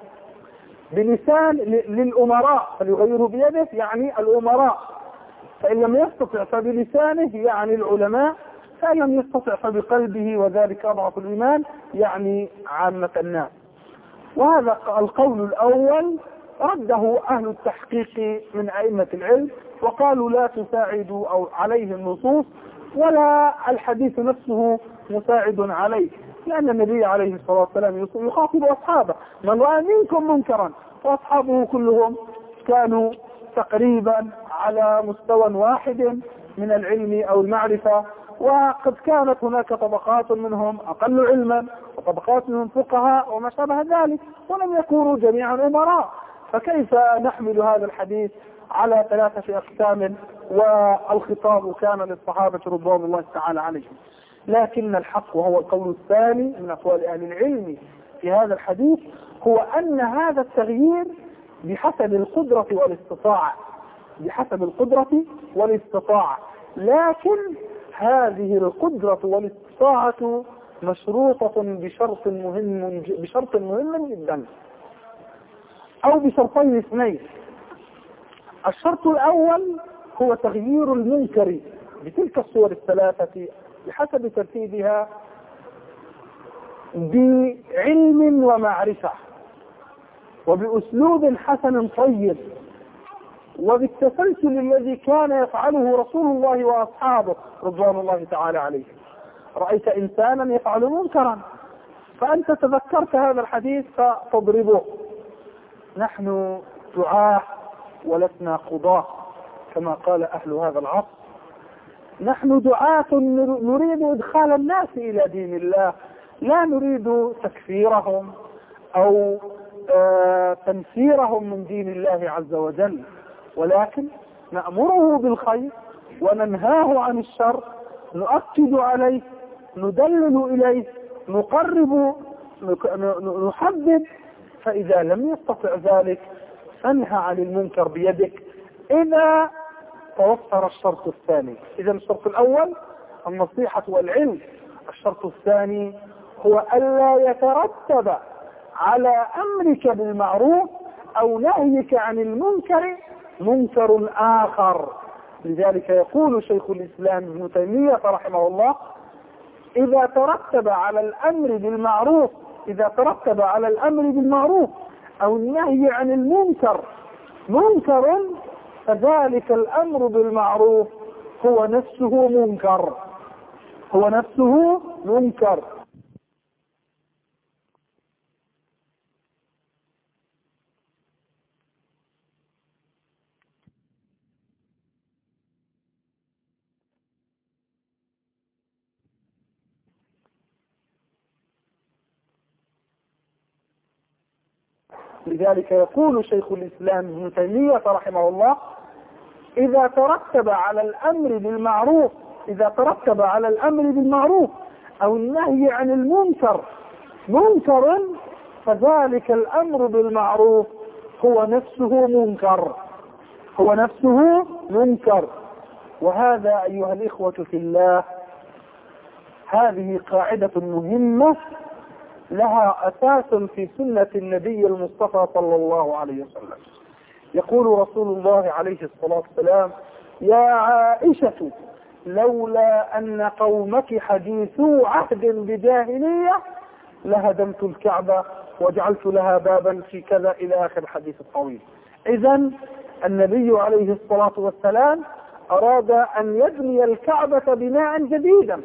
بلسان للأمراء فليغيروا بيده يعني الأمراء، فإن لم يستطع فبلسانه يعني العلماء، فإن لم يستطع فبقلبه وذلك أضعف الإيمان يعني عامة الناس. وهذا القول الأول رده أهل التحقيق من أئمة العلم وقالوا لا تساعد أو عليه النصوص ولا الحديث نفسه مساعد عليه، لأن النبي عليه الصلاة والسلام يخاطب أصحابه: من رأى منكم منكرا، وأصحابه كلهم كانوا تقريبا على مستوى واحد من العلم أو المعرفة، وقد كانت هناك طبقات منهم أقل علما وطبقات منهم فقهاء وما شابه ذلك، ولم يكونوا جميعا أمراء، فكيف نحمل هذا الحديث على ثلاثة أقسام والخطاب كان للصحابة رضوان الله تعالى عليهم؟ لكن الحق وهو القول الثاني من أقوال أهل العلم في هذا الحديث هو أن هذا التغيير بحسب القدرة والاستطاعة بحسب القدرة والاستطاعة لكن هذه القدرة والاستطاعة مشروطة بشرط مهم بشرط مهم جدا أو بشرطين اثنين. الشرط الأول هو تغيير المنكر بتلك الصور الثلاثة بحسب ترتيبها بعلم ومعرفة وبأسلوب حسن طيب وبالتسلسل الذي كان يفعله رسول الله وأصحابه رضوان الله تعالى عليه. رأيت إنسانا يفعل منكرا فأنت تذكرت هذا الحديث فتضربه. نحن دعاة ولسنا قضاة كما قال أهل هذا العصر. نحن دعاة نريد إدخال الناس إلى دين الله، لا نريد تكفيرهم أو تنفيرهم من دين الله عز وجل، ولكن نأمره بالخير وننهاه عن الشر، نؤكد عليه، ندلل إليه، نقرب، نحبب. فإذا لم يستطع ذلك فانهى عن المنكر بيدك إذا توفر الشرط الثاني. إذا الشرط الأول النصيحة والعلم، الشرط الثاني هو ألا يترتب على أمرك بالمعروف أو نهيك عن المنكر منكر آخر. لذلك يقول شيخ الإسلام ابن تيمية رحمه الله: إذا ترتب على الأمر بالمعروف إذا ترتب على الأمر بالمعروف أو النهي عن المنكر منكر فذلك الأمر بالمعروف هو نفسه منكر هو نفسه منكر. لذلك يقول شيخ الإسلام ابن تيمية رحمه الله إذا ترتب على الأمر بالمعروف إذا ترتب على الأمر بالمعروف أو النهي عن المنكر منكر فذلك الأمر بالمعروف هو نفسه منكر هو نفسه منكر. وهذا أيها الإخوة في الله هذه قاعدة مهمة لها أساس في سنة النبي المصطفى صلى الله عليه وسلم. يقول رسول الله عليه الصلاة والسلام يا عائشة لولا أن قومك حديثو عهد بجاهلية لهدمت الكعبة وجعلت لها بابا في كذا إلى آخر الحديث الطويل. إذن النبي عليه الصلاة والسلام أراد أن يبني الكعبة بناء جديدا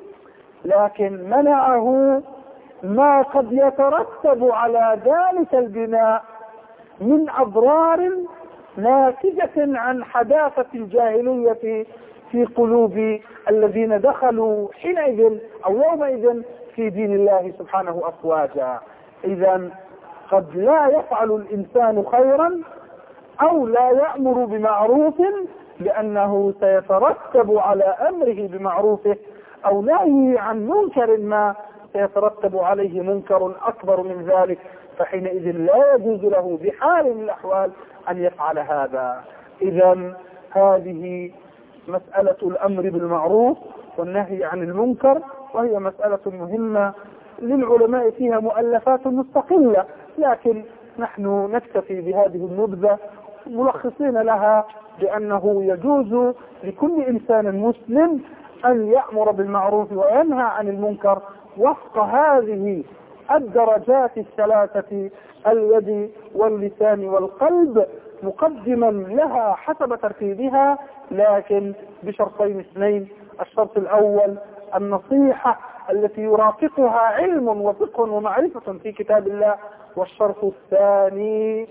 لكن منعه ما قد يترتب على ذلك البناء من أضرار ناتجة عن حداثة الجاهلية في قلوب الذين دخلوا حينئذ أو يومئذ في دين الله سبحانه أفواجا. إذن قد لا يفعل الإنسان خيرا أو لا يأمر بمعروف لأنه سيترتب على أمره بمعروفه أو نهيه عن منكر ما سيترتب عليه منكر أكبر من ذلك فحينئذ لا يجوز له بحال من الأحوال أن يفعل هذا. إذن هذه مسألة الأمر بالمعروف والنهي عن المنكر وهي مسألة مهمة للعلماء فيها مؤلفات مستقلة لكن نحن نكتفي بهذه النبذة ملخصين لها بأنه يجوز لكل إنسان مسلم أن يأمر بالمعروف وينهى عن المنكر وفق هذه الدرجات الثلاثة اليد واللسان والقلب مقدما لها حسب ترتيبها لكن بشرطين اثنين. الشرط الأول النصيحة التي يرافقها علم وفقه ومعرفة في كتاب الله والشرط الثاني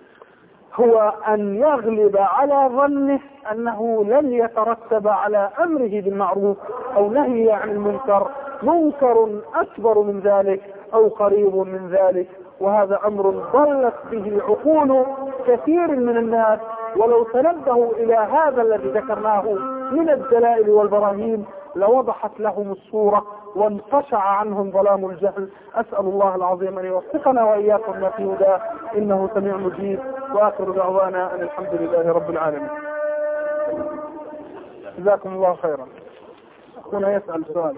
هو أن يغلب على ظنه أنه لن يترتب على أمره بالمعروف أو نهي عن المنكر منكر أكبر من ذلك أو قريب من ذلك وهذا أمر ضلت به عقول كثير من الناس ولو تنبهوا إلى هذا الذي ذكرناه من الدلائل والبراهين لوضحت لهم الصورة وانقشع عنهم ظلام الجهل. أسأل الله العظيم أن يوفقنا وإياكم ما في هداه إنه سميع مجيب وآخر دعوانا أن الحمد لله رب العالمين. جزاكم الله خيرا. أخونا يسأل سؤال.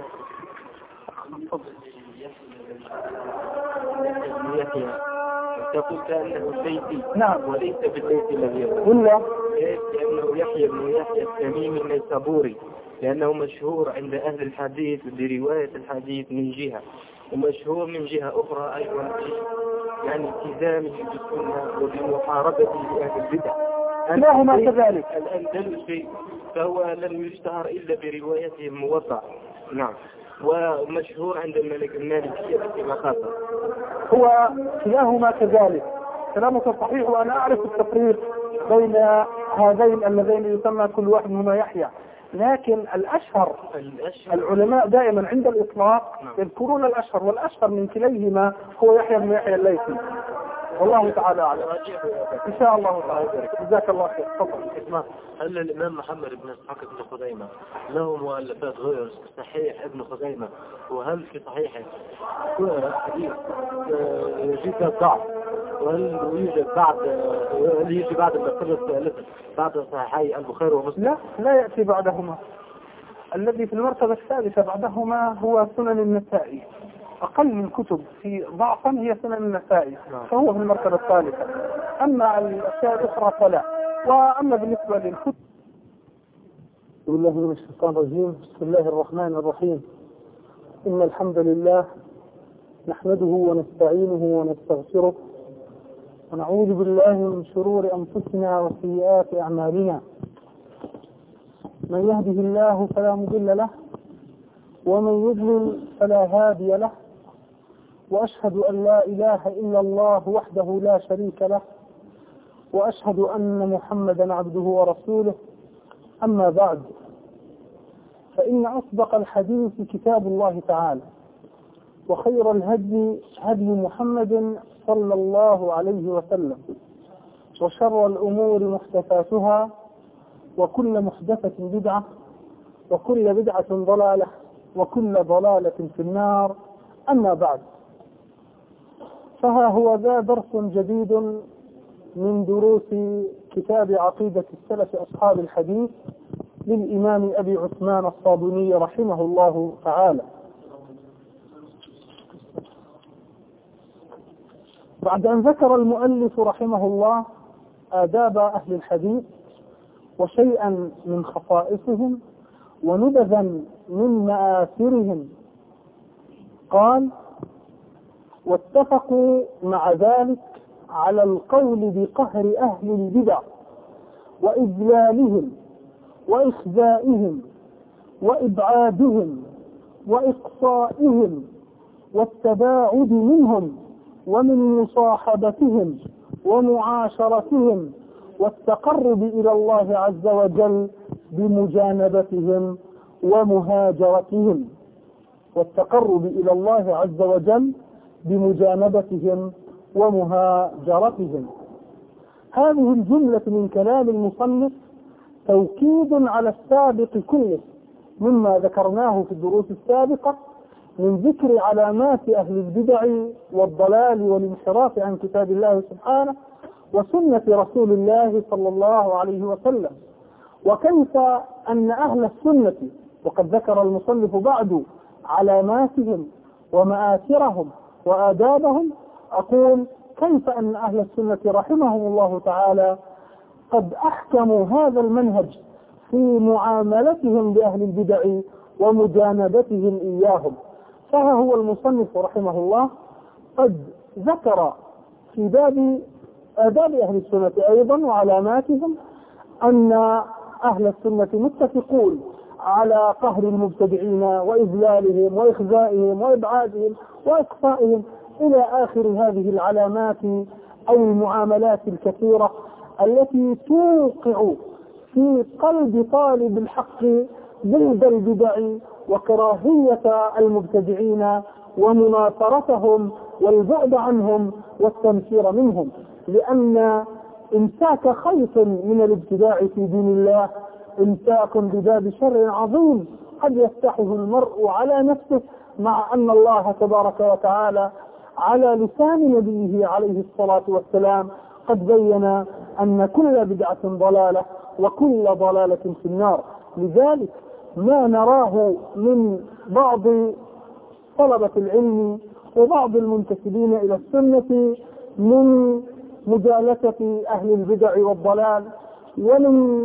تقول كأنه بيتي نعم وليس بالبيت الذي ولا لأنه يحيى بن يحيى التميمي النيسابوري لأنه مشهور عند أهل الحديث برواية الحديث من جهة ومشهور من جهة أخرى أيضا يعني التزامه بالسنة وبمحاربته لأهل البدع. كلاهما كذلك. الأندلسي فهو لم يشتهر إلا بروايته الموضع. نعم ومشهور عند الملك المالكي كما قال. هو كلاهما كذلك كلامك صحيح وأنا أعرف التفريق بين هذين اللذين يسمى كل واحد منهما يحيى لكن الأشهر العلماء دائما عند الإطلاق يذكرون الأشهر والأشهر من كليهما هو يحيى بن يحيى الليثي والله تعالى أعلم إن شاء الله تعالى. جزاك الله خير. تفضل. هل الإمام محمد بن إسحاق بن خزيمة له مؤلفات غير صحيح ابن خزيمة وهل في صحيحه حديث يجد ضعف وهل يوجد بعد هل يجي بعد الثلاث بعد صحيحي البخاري ومسلم؟ لا لا يأتي بعدهما. الذي في المرتبة الثالثة بعدهما هو سنن النسائي. أقل الكتب في ضعفا هي سنن النسائي فهو في المرتبة الثالثة. أما الأشياء الأخرى فلا. وأما بالنسبة للكتب بسم الله من الشيطان الرجيم. بسم الله الرحمن الرحيم. إن الحمد لله نحمده ونستعينه ونستغفره ونعوذ بالله من شرور أنفسنا وسيئات أعمالنا. من يهده الله فلا مضل له ومن يضلل فلا هادي له، وأشهد أن لا إله إلا الله وحده لا شريك له، وأشهد أن محمدا عبده ورسوله. أما بعد، فإن أصدق الحديث كتاب الله تعالى، وخير الهدي هدي محمد صلى الله عليه وسلم، وشر الأمور محدثاتها، وكل محدثة بدعة، وكل بدعة ضلالة، وكل ضلالة في النار. أما بعد، فها هو ذا درس جديد من دروس كتاب عقيدة السلف أصحاب الحديث للإمام أبي عثمان الصابوني رحمه الله تعالى. بعد أن ذكر المؤلف رحمه الله آداب أهل الحديث وشيئا من خصائصهم ونبذا من مآثرهم، قال: واتفقوا مع ذلك على القول بقهر أهل البدع وإذلالهم وإخزائهم وإبعادهم وإقصائهم والتباعد منهم ومن مصاحبتهم ومعاشرتهم والتقرب إلى الله عز وجل بمجانبتهم ومهاجرتهم والتقرب إلى الله عز وجل بمجانبتهم ومهاجرتهم. هذه الجملة من كلام المصنف توكيد على السابق كله مما ذكرناه في الدروس السابقة من ذكر علامات أهل البدع والضلال والانحراف عن كتاب الله سبحانه وسنة رسول الله صلى الله عليه وسلم، وكيف أن أهل السنة، وقد ذكر المصنف بعد علاماتهم ومآثرهم وآدابهم، أقول كيف أن أهل السنة رحمهم الله تعالى قد أحكموا هذا المنهج في معاملتهم بأهل البدع ومجانبتهم إياهم. فها هو المصنف رحمه الله قد ذكر في باب آداب أهل السنة أيضا وعلاماتهم أن أهل السنة متفقون على قهر المبتدعين وإذلالهم وإخزائهم وإبعادهم وإقصائهم إلى آخر هذه العلامات أو المعاملات الكثيرة التي توقع في قلب طالب الحق ضد البدع وكراهية المبتدعين ومناصرتهم والبعد عنهم والتنفير منهم، لأن امساك خيط من الابتداع في دين الله امساك بباب شر عظيم قد يفتحه المرء على نفسه، مع أن الله تبارك وتعالى على لسان نبيه عليه الصلاة والسلام قد بين أن كل بدعة ضلالة وكل ضلالة في النار. لذلك ما نراه من بعض طلبة العلم وبعض المنتسبين إلى السنة من مجالسة أهل البدع والضلال ومن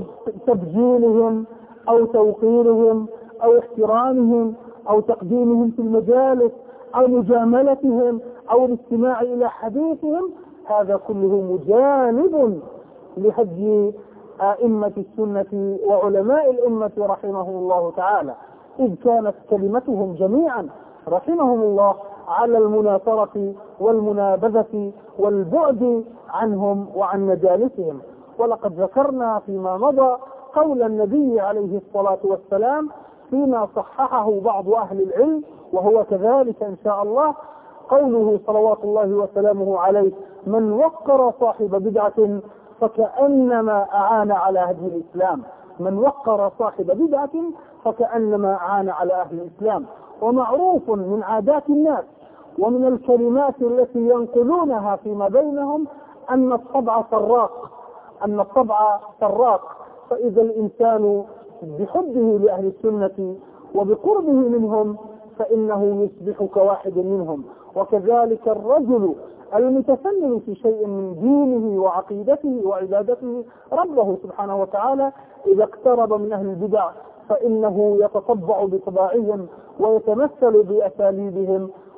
تبجيلهم أو توقيرهم أو احترامهم أو تقديمهم في المجالس أو مجاملتهم أو الاستماع إلى حديثهم، هذا كله مجانب لهدي أئمة السنة وعلماء الأمة رحمهم الله تعالى، إذ كانت كلمتهم جميعا رحمهم الله على المناصرة والمنابذة والبعد عنهم وعن مجالسهم. ولقد ذكرنا فيما مضى قول النبي عليه الصلاة والسلام فيما صححه بعض أهل العلم، وهو كذلك إن شاء الله، قوله صلوات الله وسلامه عليه: من وقر صاحب بدعة فكأنما أعان على هدم الإسلام. من وقر صاحب بدعة فكأنما أعان على أهل الإسلام. ومعروف من عادات الناس ومن الكلمات التي ينقلونها فيما بينهم أن الطبع سراق، أن الطبع سراق، فإذا الإنسان بحبه لأهل السنة وبقربه منهم فإنه يصبح كواحد منهم. وكذلك الرجل المتفنن في شيء من دينه وعقيدته وعبادته ربه سبحانه وتعالى إذا اقترب من أهل البدع فإنه يتطبع بطباعهم ويتمثل بأساليبهم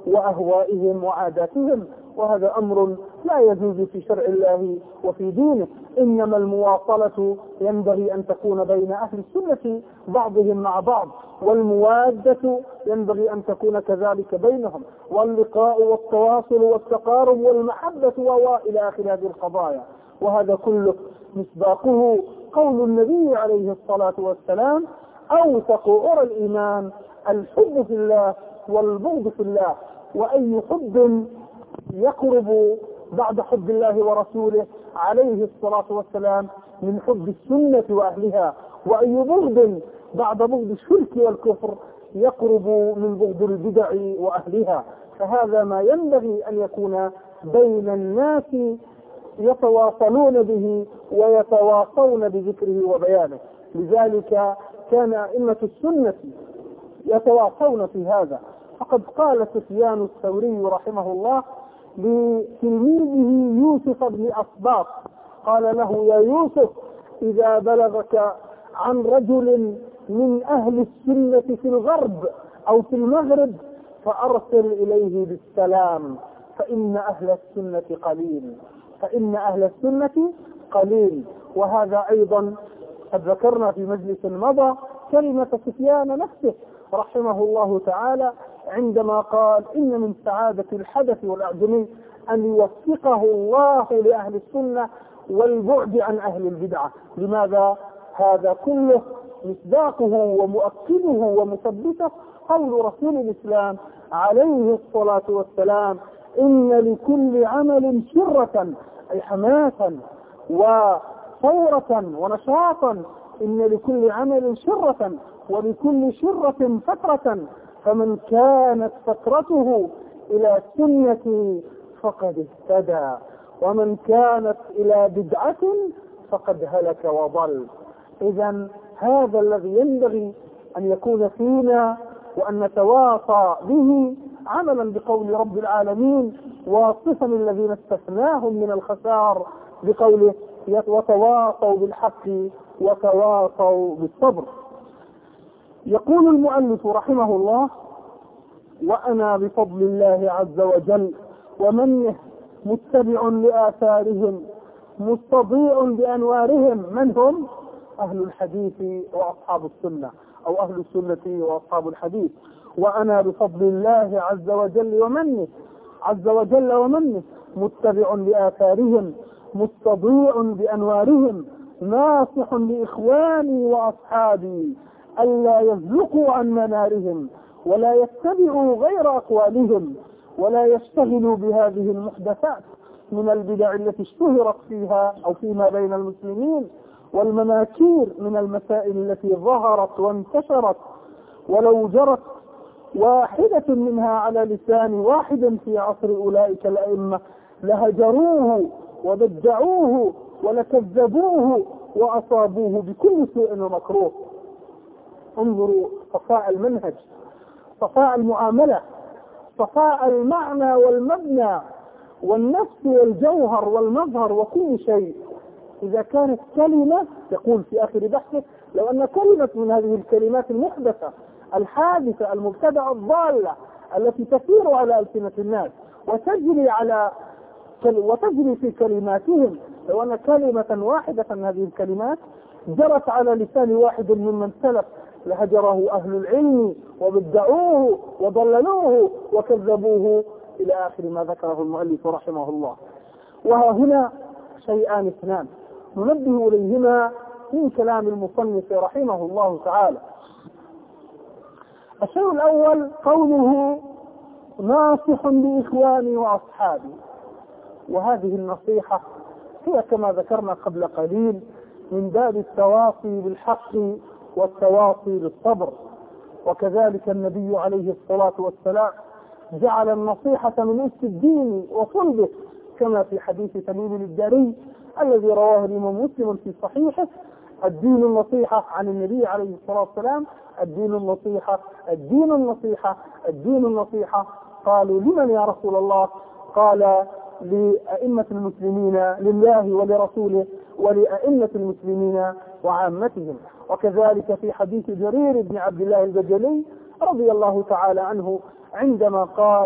وأهوائهم وعاداتهم، وهذا أمر لا يجوز في شرع الله وفي دينه. إنما المواصلة ينبغي أن تكون بين أهل السنة بعضهم مع بعض، والموادة ينبغي أن تكون كذلك بينهم، واللقاء والتواصل والتقارب والمحبة وإلى آخر هذه القضايا. وهذا كله مصداقه قول النبي عليه الصلاة والسلام: أوثق عرى الإيمان الحب في الله والبغض في الله. وأي حب يقرب بعد حب الله ورسوله عليه الصلاة والسلام من حب السنة وأهلها، وأي بغض بعد بغض الشرك والكفر يقرب من بغض البدع وأهلها. فهذا ما ينبغي أن يكون بين الناس يتواصلون به ويتواصون بذكره وبيانه. لذلك كان أئمة السنة يتواصون في هذا. فقد قال سفيان الثوري رحمه الله لتلميذه يوسف بن أصباط، قال له: يا يوسف، إذا بلغك عن رجل من أهل السنة في الغرب أو في المغرب فأرسل إليه بالسلام، فإن أهل السنة قليل فإن أهل السنة قليل. وهذا أيضا قد ذكرنا في مجلس مضى كلمة سفيان نفسه رحمه الله تعالى عندما قال: إن من سعادة الحدث والأعجمي أن يوفقه الله لأهل السنة والبعد عن أهل البدعة. لماذا؟ هذا كله مصداقه ومؤكده ومثبته قول رسول الإسلام عليه الصلاة والسلام: إن لكل عمل شرة، أي حماسا وثورة ونشاطا. إن لكل عمل شرة ولكل شرة فترة، فمن كانت فترته إلى سنتي فقد اهتدى، ومن كانت إلى بدعة فقد هلك وضل. إذن هذا الذي ينبغي أن يكون فينا، وأن نتواصى به عملا بقول رب العالمين، واصفا الذين استثناهم من الخسار بقوله: وتواصوا بالحق وتواصوا بالصبر. يقول المؤلف رحمه الله: وأنا بفضل الله عز وجل ومنه متبع لآثارهم مستضيء بأنوارهم. من هم؟ أهل الحديث وأصحاب السنة، أو أهل السنة وأصحاب الحديث. وأنا بفضل الله عز وجل ومنه عز وجل ومنه متبع لآثارهم مستضيء بأنوارهم، ناصح لإخواني وأصحابي ألا يزلقوا عن منارهم، ولا يتبعوا غير أقوالهم، ولا يشتغلوا بهذه المحدثات من البدع التي اشتهرت فيها أو فيما بين المسلمين، والمناكير من المسائل التي ظهرت وانتشرت. ولو جرت واحدة منها على لسان واحد في عصر أولئك الأئمة لهجروه وبدعوه ولكذبوه وأصابوه بكل سوء ومكروه. انظروا صفاء المنهج، صفاء المعاملة، صفاء المعنى والمبنى والنفس والجوهر والمظهر وكل شيء. إذا كانت كلمة، يقول في آخر بحثه: لو أن كلمة من هذه الكلمات المحدثة الحادثة المبتدعة الضالة التي تسير على ألسنة الناس وتجري على وتجري في كلماتهم، لو أن كلمة واحدة من هذه الكلمات جرت على لسان واحد ممن سلف لهجره أهل العلم وبدعوه وضللوه وكذبوه إلى آخر ما ذكره المؤلف رحمه الله. وها هنا شيئان اثنان ننبه إليهما من كلام المصنف رحمه الله تعالى. الشيء الأول قوله: ناصح لإخواني وأصحابي. وهذه النصيحة هي كما ذكرنا قبل قليل من باب التواصي بالحق والتواصي بالصبر. وكذلك النبي عليه الصلاة والسلام جعل النصيحة من أسس الدين وصلبه، كما في حديث تميم الداري الذي رواه الإمام مسلم في صحيحه: الدين النصيحة، عن النبي عليه الصلاة والسلام: الدين النصيحة الدين النصيحة الدين النصيحة. قالوا: لمن يا رسول الله؟ قال: لأئمة المسلمين، لله ولرسوله ولأئمة المسلمين وعامتهم. وكذلك في حديث جرير بن عبد الله البجلي رضي الله تعالى عنه عندما قال: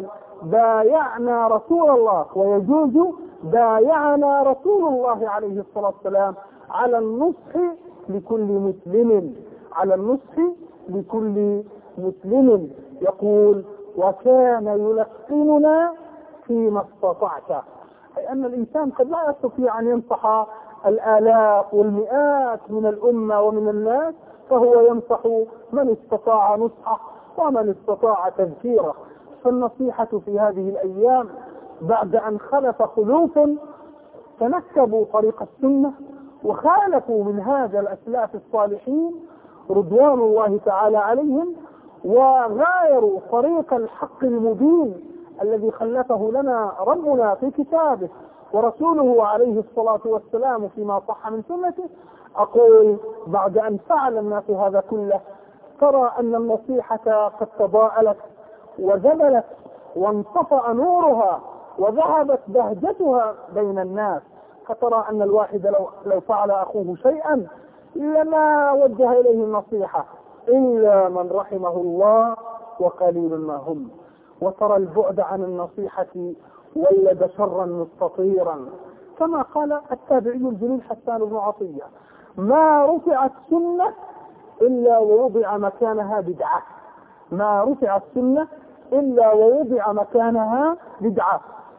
بايعنا رسول الله، ويجوز بايعنا رسول الله عليه الصلاة والسلام على النصح لكل مسلم، على النصح لكل مسلم. يقول: وكان يلقننا فيما استطعت، أي أن الإنسان قد لا يستطيع أن ينصح الآلاف والمئات من الأمة ومن الناس، فهو ينصح من استطاع نصحه ومن استطاع تذكيره. فالنصيحة في هذه الأيام بعد أن خلف خلوف تنكبوا طريق السنة وخالفوا من هذا الأسلاف الصالحين رضوان الله تعالى عليهم، وغايروا طريق الحق المبين الذي خلفه لنا ربنا في كتابه ورسوله عليه الصلاة والسلام فيما صح من سنته. أقول: بعد أن فعل الناس هذا كله، ترى أن النصيحة قد تضاءلت وزبلت وانطفأ نورها وذهبت بهجتها بين الناس، فترى أن الواحد لو, لو فعل أخوه شيئا لما وجه إليه النصيحة إلا من رحمه الله وقليل ما هم. وترى البعد عن النصيحة ولد شرا مستطيرا، كما قال التابعي الجليل حسان بن عطية: ما رفعت سنة إلا ووضع مكانها بدعة، ما رفعت سنة إلا ووضع مكانها بدعة.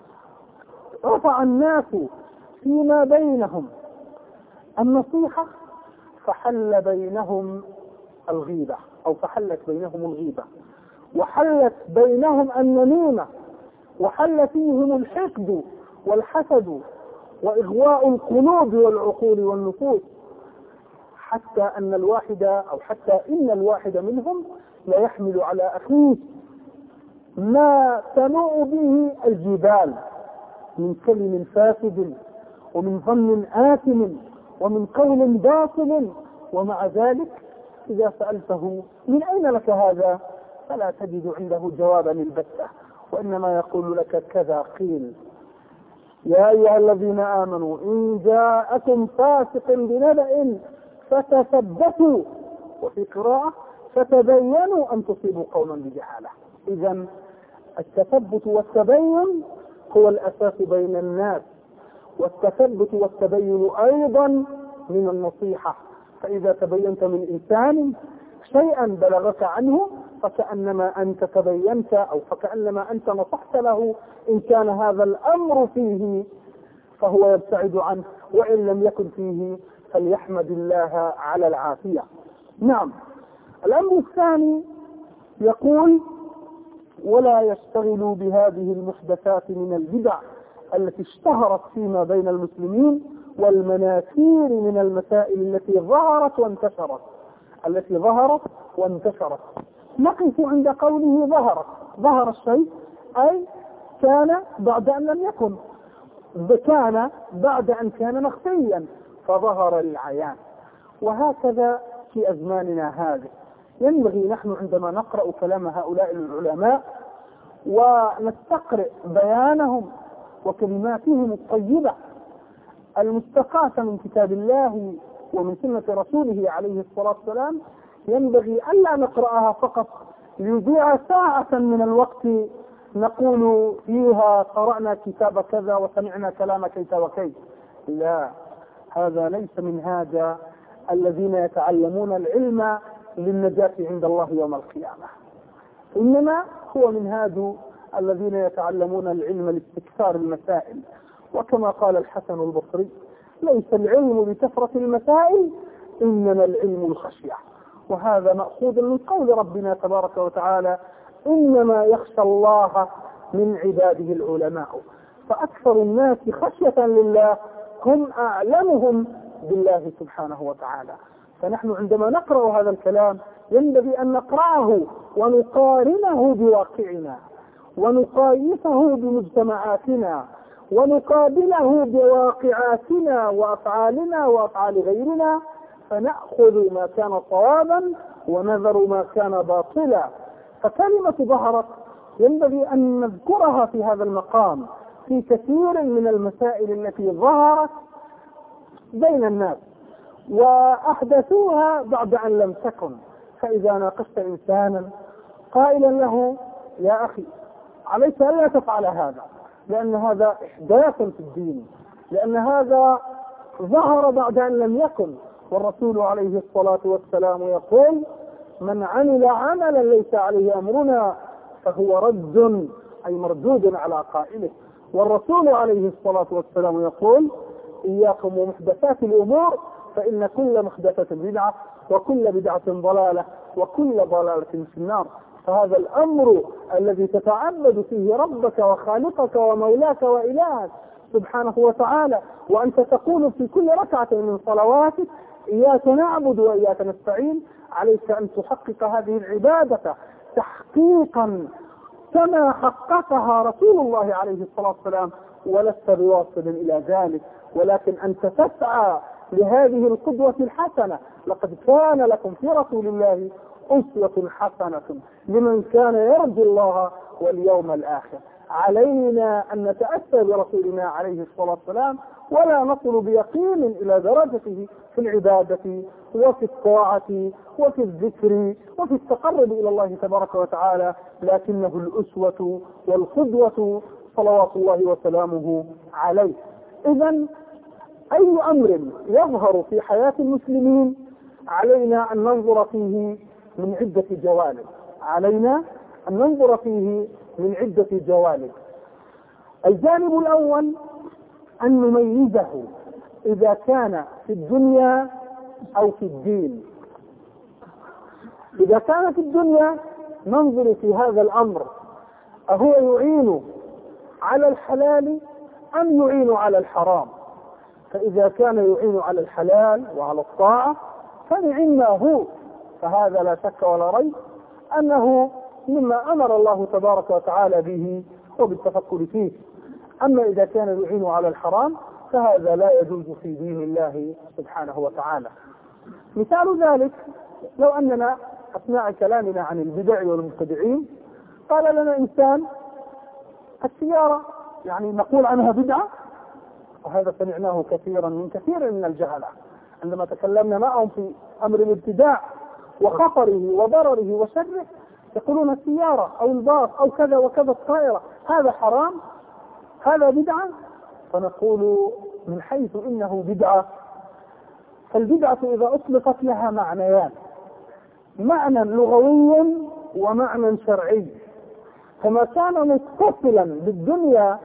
رفع الناس فيما بينهم النصيحة فحل بينهم الغيبة، أو فحلت بينهم الغيبة، وحلت بينهم النميمة، وحل فيهم الحقد والحسد وإغواء القلوب والعقول والنفوس، حتى أن الواحد أو حتى إن الواحد منهم لا يحمل على أخيه ما تنوء به الجبال من كلم فاسد ومن ظن آثم ومن قول باطل، ومع ذلك إذا سألته من أين لك هذا فلا تجد عنده جوابا البتة، وإنما يقول لك كذا قيل. يا أيها الذين آمنوا إن جاءكم فاسق بنبأ فتثبتوا، وفي قراءة فتبينوا أن تصيبوا قوما بجهالة. إذن التثبت والتبين هو الأساس بين الناس، والتثبت والتبين أيضا من النصيحة. فإذا تبينت من إنسان شيئا بلغك عنه فكأنما أنت تبينت أو فكأنما أنت نصحت له، إن كان هذا الأمر فيه فهو يبتعد عنه، وإن لم يكن فيه فليحمد الله على العافية. نعم. الأمر الثاني يقول: ولا يشتغلوا بهذه المحدثات من البدع التي اشتهرت فيما بين المسلمين والمناكير من المسائل التي ظهرت وانتشرت التي ظهرت وانتشرت. نقف عند قوله ظهرت. ظهر الشيء أي كان بعد أن لم يكن، كان بعد أن كان مخفيا فظهر للعيان. وهكذا في أزماننا هذه ينبغي نحن عندما نقرأ كلام هؤلاء العلماء ونستقرئ بيانهم وكلماتهم الطيبة المستقاة من كتاب الله ومن سنة رسوله عليه الصلاة والسلام، ينبغي ألا نقرأها فقط ليضيع ساعة من الوقت نقول فيها قرأنا كتاب كذا وسمعنا كلام كيف وكيف. لا، هذا ليس منهاج الذين يتعلمون العلم للنجاة عند الله يوم القيامة، إنما هو منهاج الذين يتعلمون العلم لاستكثار المسائل. وكما قال الحسن البصري: ليس العلم بكثرة المسائل إنما العلم الخشية. وهذا مأخوذ من قول ربنا تبارك وتعالى: إنما يخشى الله من عباده العلماء. فأكثر الناس خشية لله هم أعلمهم بالله سبحانه وتعالى. فنحن عندما نقرأ هذا الكلام ينبغي أن نقرأه ونقارنه بواقعنا ونقايسه بمجتمعاتنا ونقابله بواقعاتنا وأفعالنا وأفعال غيرنا، فنأخذ ما كان صوابا ونذر ما كان باطلا. فكلمة ظهرت ينبغي أن نذكرها في هذا المقام في كثير من المسائل التي ظهرت بين الناس وأحدثوها بعد أن لم تكن. فإذا ناقشت إنسانا قائلا له: يا أخي عليك ألا تفعل هذا، لأن هذا إحداث في الدين، لأن هذا ظهر بعد أن لم يكن. والرسول عليه الصلاة والسلام يقول: من عمل عملا ليس عليه أمرنا فهو رد، أي مردود على قائله. والرسول عليه الصلاة والسلام يقول: إياكم ومحدثات الأمور فإن كل محدثة بدعة وكل بدعة ضلالة وكل ضلالة في النار. فهذا الأمر الذي تتعبد فيه ربك وخالقك ومولاك وإلهك سبحانه وتعالى، وأنت تقول في كل ركعة من صلواتك: إياك نعبد وإياك نستعين، عليك أن تحقق هذه العبادة تحقيقا كما حققها رسول الله عليه الصلاة والسلام، ولست بواصل إلى ذلك، ولكن أنت تسعى لهذه القدوة الحسنة. لقد كان لكم في رسول الله أسوة حسنة لمن كان يرجو الله واليوم الآخر. علينا أن نتأسى برسولنا عليه الصلاة والسلام، ولا نصل بيقين إلى درجته في العبادة وفي الطاعة وفي الذكر وفي التقرب إلى الله تبارك وتعالى، لكنه الأسوة والقدوة صلوات الله وسلامه عليه. إذن أي أمر يظهر في حياة المسلمين علينا أن ننظر فيه من عدة جوانب، علينا أن ننظر فيه من عدة جوانب. الجانب الأول أن نميزه إذا كان في الدنيا أو في الدين. إذا كان في الدنيا ننظر في هذا الأمر: أهو يعين على الحلال أم يعين على الحرام؟ فإذا كان يعين على الحلال وعلى الطاعة فنعم هو، فهذا لا شك ولا ريب أنه مما أمر الله تبارك وتعالى به وبالتفكر فيه. أما إذا كان يعين على الحرام فهذا لا يجوز في دين الله سبحانه وتعالى. مثال ذلك لو أننا أثناء كلامنا عن البدع والمبتدعين قال لنا إنسان: السيارة يعني نقول عنها بدعة، وهذا سمعناه كثيرا من كثير من الجهلة عندما تكلمنا معهم في أمر الابتداع وخطره وضرره وشره، يقولون السيارة أو الباص أو كذا وكذا الطائرة هذا حرام، هذا بدعة. فنقول: من حيث إنه بدعة، فالبدعة إذا أطلقت لها معنيان: معنى لغوي ومعنى شرعي. فما كان متصلا بالدنيا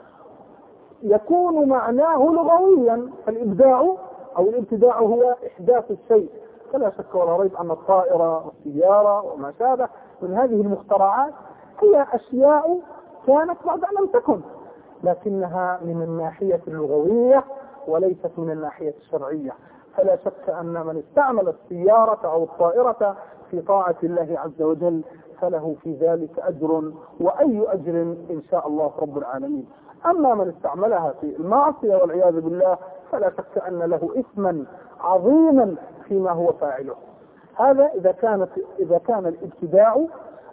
يكون معناه لغويا، فالإبداع أو الابتداع هو إحداث الشيء. فلا شك ولا ريب أن الطائرة والسيارة وما شابه من هذه المخترعات هي أشياء كانت بعد أن لم تكن، لكنها من الناحية اللغوية وليست من الناحية الشرعية. فلا شك أن من استعمل السيارة أو الطائرة في طاعة الله عز وجل فله في ذلك أجر، وأي أجر إن شاء الله رب العالمين. أما من استعملها في المعصية والعياذ بالله فلا شك أن له إثما عظيما فيما هو فاعله. هذا إذا كانت إذا كان الابتداع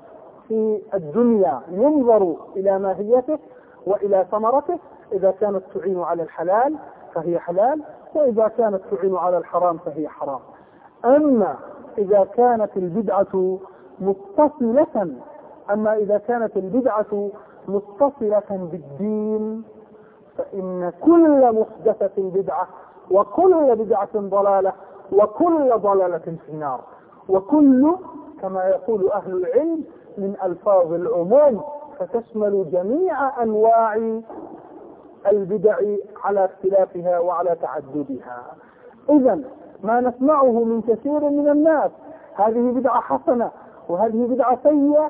في الدنيا ينظر إلى ماهيته وإلى ثمرته، إذا كانت تعين على الحلال فهي حلال، وإذا كانت تعين على الحرام فهي حرام. أما إذا كانت البدعة متصلة أما إذا كانت البدعة متصلة بالدين فإن كل محدثة بدعة وكل بدعة ضلالة وكل ضلالة في النار. وكل كما يقول أهل العلم من ألفاظ العموم، فتشمل جميع أنواع البدع على اختلافها وعلى تعددها. إذن ما نسمعه من كثير من الناس: هذه بدعة حسنة وهذه بدعة سيئة،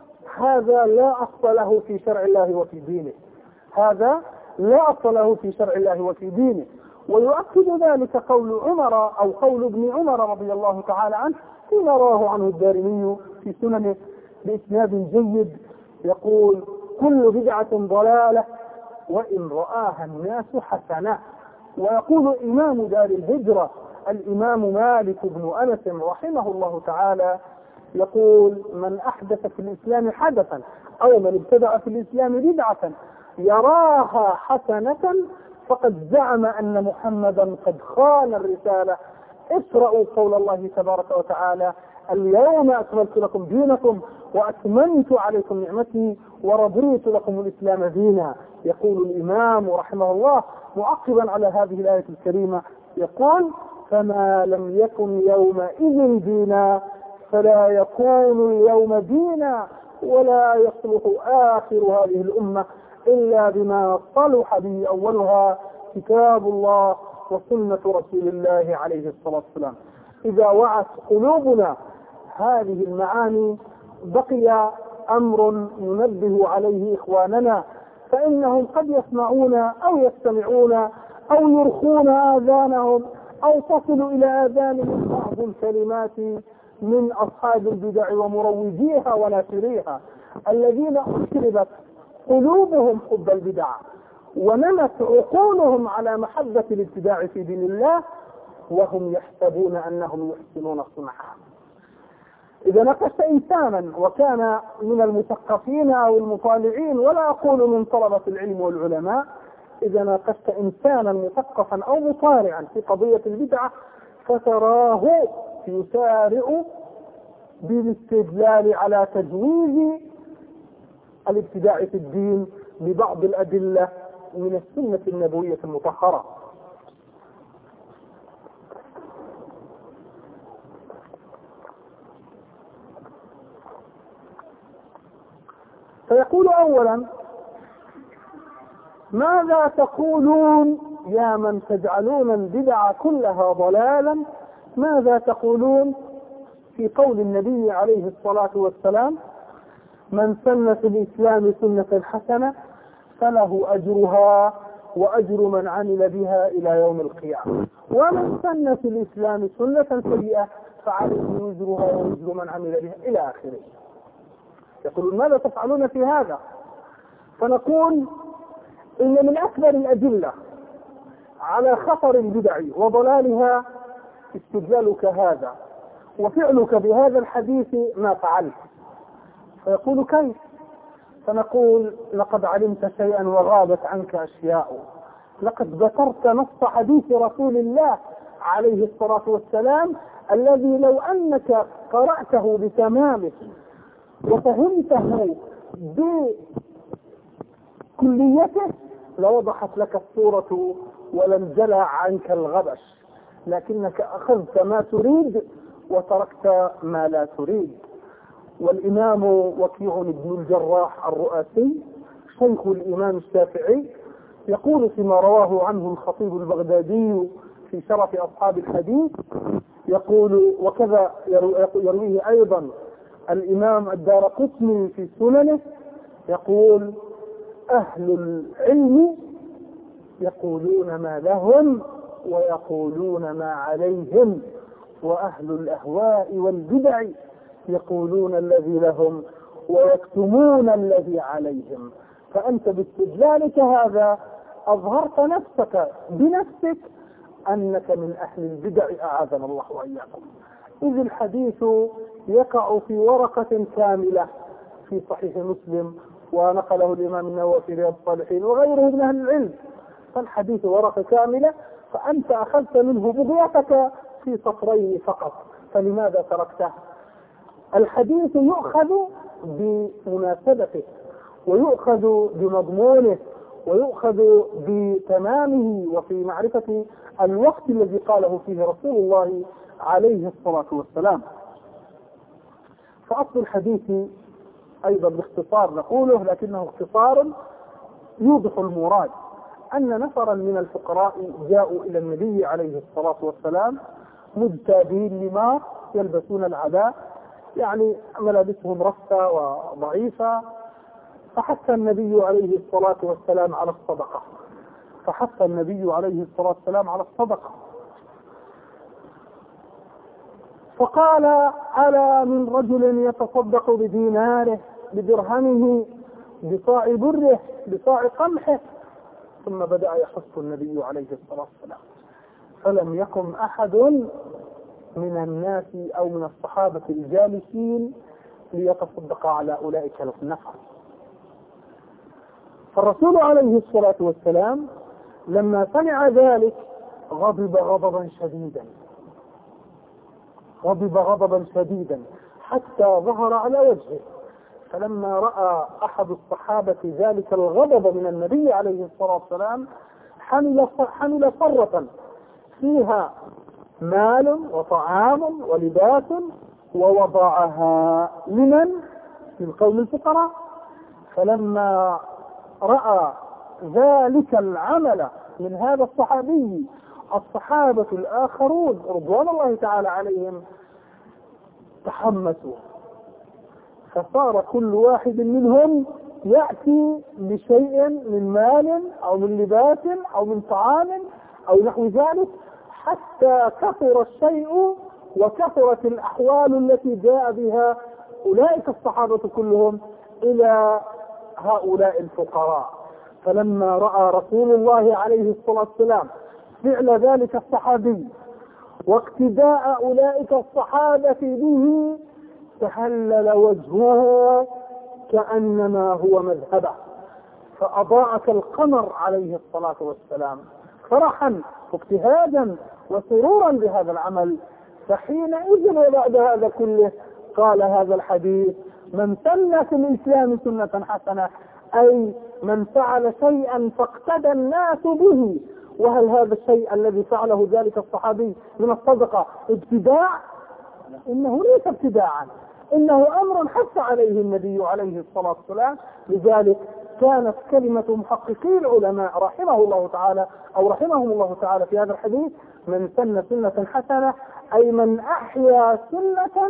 هذا لا أصل له في شرع الله وفي دينه، هذا لا أصل له في شرع الله وفي دينه. ويؤكد ذلك قول عمر أو قول ابن عمر رضي الله تعالى عنه فيما رواه عنه الدارمي في سننه بإسناد جيد، يقول: كل بدعة ضلالة وإن رآها الناس حسنة. ويقول إمام دار الهجرة الإمام مالك بن أنس رحمه الله تعالى يقول: من أحدث في الإسلام حدثا أو من ابتدع في الإسلام بدعة يراها حسنة فقد زعم أن محمدا قد خان الرسالة. اقرأوا قول الله تبارك وتعالى: اليوم أكملت لكم دينكم وأتممت عليكم نعمتي ورضيت لكم الإسلام دينا. يقول الإمام رحمه الله معقبا على هذه الآية الكريمة يقول: فما لم يكن يومئذ دينا فلا يكون اليوم دينا، ولا يصلح آخر هذه الأمة إلا بما صلح به أولها، كتاب الله وسنة رسول الله عليه الصلاة والسلام. إذا وعت قلوبنا هذه المعاني بقي أمر ننبه عليه إخواننا، فإنهم قد يسمعون أو يستمعون أو يرخون آذانهم أو تصل إلى آذانهم بعض الكلمات من أصحاب البدع ومروجيها وناشريها، الذين أشربت قلوبهم حب البدع ونمت عقولهم على محبة الابتداع في دين الله، وهم يحسبون أنهم يحسنون صنعا. إذا ناقشت إنسانا وكان من المثقفين أو المطالعين، ولا أقول من طلبة العلم والعلماء، إذا ناقشت إنسانا مثقفا أو مطالعا في قضية البدعة فتراه يسارع بالاستدلال على تجويز الابتداع في الدين ببعض الأدلة من السنة النبوية المطهرة. فيقول أولا: ماذا تقولون يا من تجعلون البدع كلها ضلالا؟ ماذا تقولون في قول النبي عليه الصلاة والسلام: من سن في الإسلام سنة حسنة فله أجرها وأجر من عمل بها إلى يوم القيامة، ومن سن في الإسلام سنة سيئة فعليه وزرها ووزر من عمل بها إلى آخره. يقولون: ماذا تفعلون في هذا؟ فنقول: إن من أكبر الأدلة على خطر البدع وضلالها استدلالك هذا وفعلك بهذا الحديث ما فعلت. فيقول: كيف؟ فنقول: لقد علمت شيئا وغابت عنك أشياء، لقد ذكرت نص حديث رسول الله عليه الصلاة والسلام الذي لو أنك قرأته بتمامه وفهمته بكليته لوضحت لك الصورة ولانجلى عنك الغبش، لكنك أخذت ما تريد وتركت ما لا تريد. والإمام وكيع بن الجراح الرؤاسي شيخ الإمام الشافعي يقول فيما رواه عنه الخطيب البغدادي في شرف أصحاب الحديث، يقول: وكذا يرويه أيضا الإمام الدارقطني في سننه، يقول: أهل العلم يقولون ما لهم ويقولون ما عليهم، وأهل الأهواء والبدع يقولون الذي لهم ويكتمون الذي عليهم. فأنت باستدلالك هذا أظهرت نفسك بنفسك أنك من أهل البدع أعاذنا الله وإياكم، إذ الحديث يقع في ورقة كاملة في صحيح مسلم، ونقله الإمام النووي في رياض الصالحين وغيره من أهل العلم. فالحديث ورقة كاملة، فأنت أخذت منه بغيتك في سطرين فقط، فلماذا تركته؟ الحديث يؤخذ بمناسبته ويؤخذ بمضمونه ويؤخذ بتمامه وفي معرفة الوقت الذي قاله فيه رسول الله عليه الصلاة والسلام. فأصل الحديث أيضا باختصار نقوله، لكنه اختصار يوضح المراد، أن نفرا من الفقراء جاءوا إلى النبي عليه الصلاة والسلام مجتابين لما يلبسون العباء، يعني ملابسهم رثة وضعيفة، فحث النبي عليه الصلاة والسلام على الصدقة فحث النبي عليه الصلاة والسلام على الصدقة فقال: ألا من رجل يتصدق بديناره بدرهمه بصاع بره بصاع قمحه؟ ثم بدأ يحث النبي عليه الصلاة والسلام، فلم يقم أحد من الناس أو من الصحابة الجالسين ليتصدق على أولئك النفر. فالرسول عليه الصلاة والسلام لما سمع ذلك غضب غضبا شديدا غضب غضبا شديدا حتى ظهر على وجهه، فلما رأى أحد الصحابة ذلك الغضب من النبي عليه الصلاة والسلام حمل حمل صرة فيها مال وطعام ولباس ووضعها لمن؟ للقوم الفقراء. فلما رأى ذلك العمل من هذا الصحابي الصحابة الآخرون رضوان الله تعالى عليهم تحمسوا، فصار كل واحد منهم يأتي بشيء من مال أو من لباس أو من طعام أو نحو ذلك، حتى كثر الشيء وكثرت الأحوال التي جاء بها أولئك الصحابة كلهم إلى هؤلاء الفقراء. فلما رأى رسول الله عليه الصلاة والسلام فعل ذلك الصحابي واقتداء أولئك الصحابة به تهلل وجهه كأنما هو مذهبه، فأضاء كالقمر عليه الصلاة والسلام فرحا وابتهاجا وسرورا بهذا العمل. فحينئذ وبعد هذا كله قال هذا الحديث: من سن في الإسلام سنة حسنة، أي من فعل شيئا فاقتدى الناس به. وهل هذا الشيء الذي فعله ذلك الصحابي من الصدقة ابتداع؟ إنه ليس ابتداعا، إنه أمر حث عليه النبي عليه الصلاة والسلام. لذلك كانت كلمة محققي العلماء رحمه الله تعالى أو رحمهم الله تعالى في هذا الحديث: من سن سنة حسنة، أي من أحيا سنة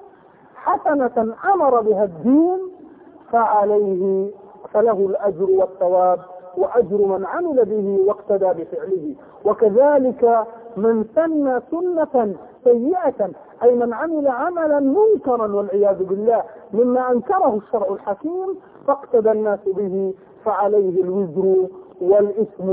حسنة أمر بها الدين فعليه فله الأجر والثواب وأجر من عمل به واقتدى بفعله. وكذلك من سن سنة سيئة، أي من عمل عملا منكرا والعياذ بالله مما أنكره الشرع الحكيم فاقتدى الناس به فعليه الوزر والإثم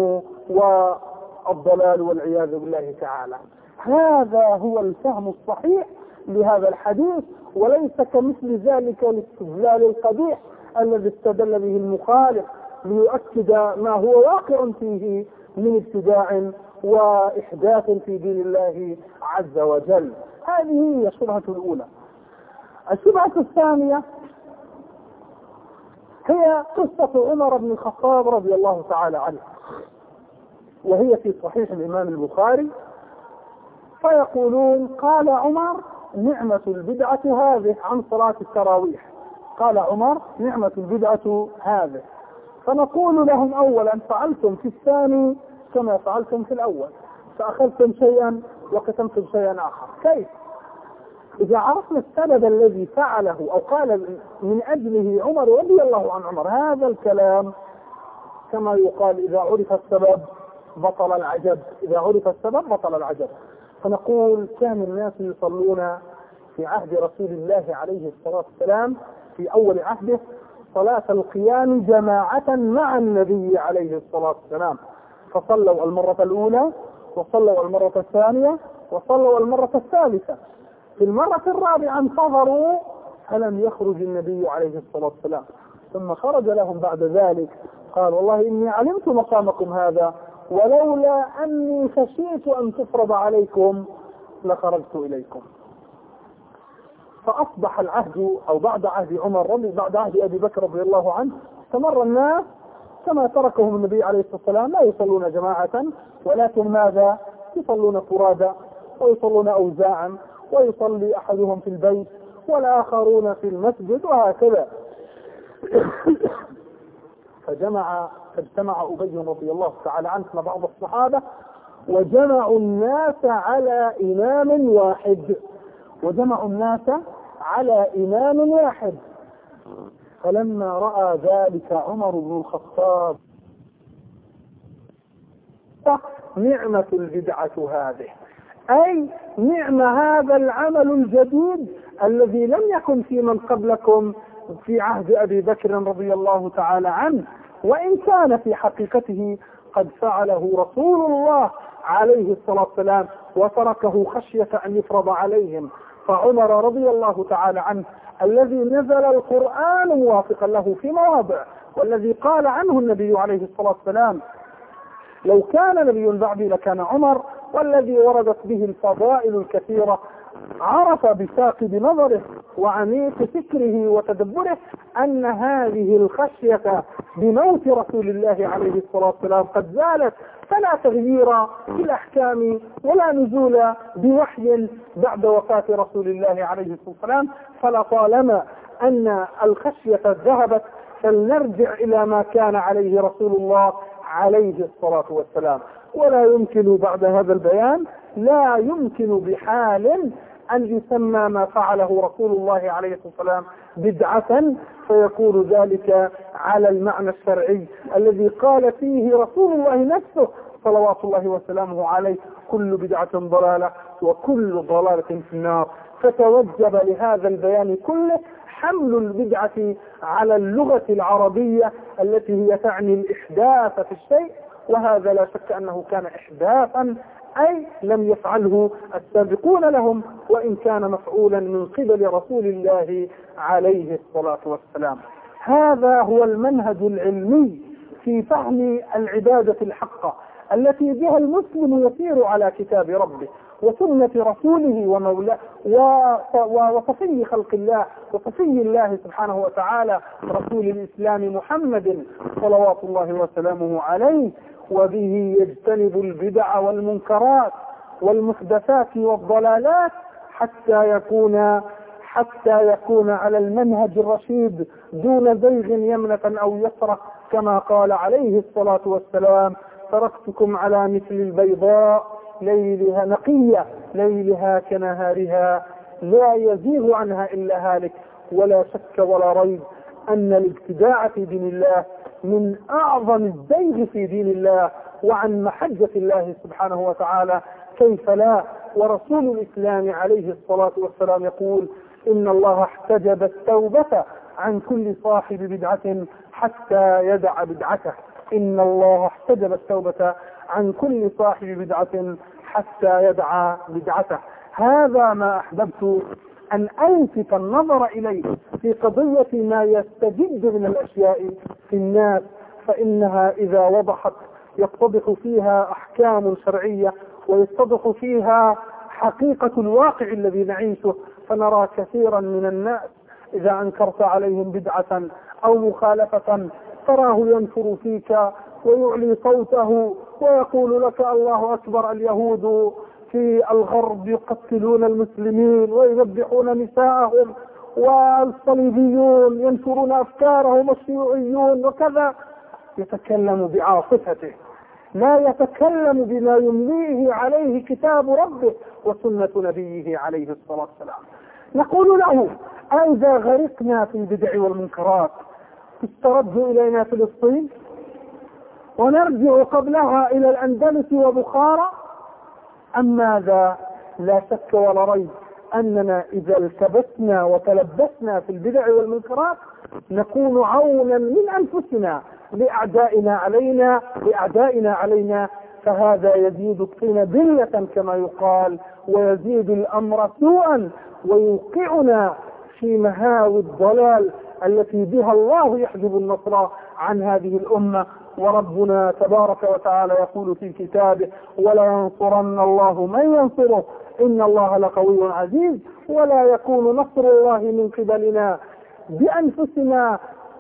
والضلال والعياذ بالله تعالى. هذا هو الفهم الصحيح لهذا الحديث، وليس كمثل ذلك الاستدلال القبيح الذي استدل به المخالف ليؤكد ما هو واقع فيه من ابتداع وإحداث في دين الله عز وجل. هذه هي الشبهة الأولى. الشبهة الثانية هي قصة عمر بن الخطاب رضي الله تعالى عنه، وهي في صحيح الإمام البخاري. فيقولون: قال عمر: نعمة البدعة هذه، عن صلاة التراويح. قال عمر: نعمة البدعة هذه. فنقول لهم: أولا فعلتم في الثاني كما فعلتم في الأول، فأخذتم شيئا وكتمتم شيئا آخر. كيف؟ إذا عرفنا السبب الذي فعله أو قال من أجله عمر رضي الله عن عمر هذا الكلام، كما يقال: إذا عرف السبب بطل العجب، إذا عرف السبب بطل العجب. فنقول: كان الناس يصلون في عهد رسول الله عليه الصلاة والسلام في أول عهده صلاة القيام جماعة مع النبي عليه الصلاة والسلام، فصلوا المرة الأولى وصلوا المرة الثانية وصلوا المرة الثالثة. في المرة الرابعة انتظروا فلم يخرج النبي عليه الصلاة والسلام، ثم خرج لهم بعد ذلك قال: والله إني علمت مقامكم هذا، ولولا أني خشيت أن تفرض عليكم لخرجت إليكم. فأصبح العهد أو بعد عهد عمر رضي بعد عهد أبي بكر رضي الله عنه استمر الناس كما تركهم النبي عليه الصلاة والسلام، لا يصلون جماعة، ولكن ماذا؟ يصلون فرادا ويصلون أوزاعا، ويصلي أحدهم في البيت والآخرون في المسجد وهكذا. فجمع فاجتمع أبي رضي الله تعالى عنه بعض الصحابة وجمعوا الناس على إمام واحد وجمعوا الناس على إمام واحد فلما رأى ذلك عمر بن الخطاب: نعمة البدعة هذه، أي نعم هذا العمل الجديد الذي لم يكن في من قبلكم في عهد أبي بكر رضي الله تعالى عنه، وإن كان في حقيقته قد فعله رسول الله عليه الصلاة والسلام وتركه خشية أن يفرض عليهم. فعمر رضي الله تعالى عنه الذي نزل القرآن موافقا له في مواضع، والذي قال عنه النبي عليه الصلاة والسلام: لو كان نبي بعدي لكان عمر، والذي وردت به الفضائل الكثيرة عرف بثاقب نظره وعميق فكره وتدبره أن هذه الخشية بموت رسول الله عليه الصلاة والسلام قد زالت، فلا تغيير في الأحكام ولا نزول بوحي بعد وفاة رسول الله عليه الصلاة والسلام. فلطالما أن الخشية ذهبت فلنرجع إلى ما كان عليه رسول الله عليه الصلاة والسلام. ولا يمكن بعد هذا البيان لا يمكن بحال أن يسمى ما فعله رسول الله عليه الصلاة والسلام بدعة فيكون ذلك على المعنى الشرعي الذي قال فيه رسول الله نفسه صلوات الله وسلامه عليه: كل بدعة ضلالة وكل ضلالة في النار. فتوجب لهذا البيان كله حمل البدعة على اللغة العربية التي هي تعني الإحداث في الشيء، وهذا لا شك أنه كان إحداثا، أي لم يفعله السابقون لهم، وإن كان مفعولا من قبل رسول الله عليه الصلاة والسلام. هذا هو المنهج العلمي في فهم العبادة الحقة التي بها المسلم يسير على كتاب ربه وسنة رسوله ومولاه وصفي خلق الله وصفي الله سبحانه وتعالى رسول الإسلام محمد صلوات الله وسلامه عليه، وبه يجتنب البدع والمنكرات والمحدثات والضلالات حتى يكون حتى يكون على المنهج الرشيد دون زيغ يمنة أو يسرة، كما قال عليه الصلاة والسلام: تركتكم على مثل البيضاء ليلها نقية ليلها كنهارها لا يزيغ عنها إلا هالك. ولا شك ولا ريب أن الابتداع في دين الله من أعظم الزيغ في دين الله وعن محجة الله سبحانه وتعالى، كيف لا؟ ورسول الإسلام عليه الصلاة والسلام يقول: إن الله احتجب التوبة عن كل صاحب بدعة حتى يدع بدعته. إن الله احتجب التوبة عن كل صاحب بدعة حتى يدع بدعته. هذا ما أحببت أن ألفت النظر إليه في قضية ما يستجد من الأشياء في الناس، فإنها إذا وضحت يتضح فيها أحكام شرعية ويتضح فيها حقيقة الواقع الذي نعيشه. فنرى كثيرا من الناس إذا أنكرت عليهم بدعة أو مخالفة تراه ينفر فيك ويعلي صوته ويقول لك: الله أكبر، اليهود في الغرب يقتلون المسلمين ويذبحون نساءهم، والصليبيون ينشرون أفكارهم، الشيوعيون وكذا. يتكلم بعاطفته، لا يتكلم بما يمليه عليه كتاب ربه وسنة نبيه عليه الصلاة والسلام. نقول له: أئذا غرقنا في البدع والمنكرات تسترد إلينا فلسطين ونرجع قبلها إلى الأندلس وبخارى أم ماذا؟ لا شك ولا ريب أننا إذا التبسنا وتلبسنا في البدع والمنكرات نكون عونا من أنفسنا لأعدائنا علينا لأعدائنا علينا فهذا يزيد الطين بلة كما يقال، ويزيد الأمر سوءا، ويوقعنا في مهاوي الضلال التي بها الله يحجب النصر عن هذه الأمة. وربنا تبارك وتعالى يقول في كتابه: ولا ينصرن الله من ينصره إن الله لقوي عزيز. ولا يكون نصر الله من قبلنا بأنفسنا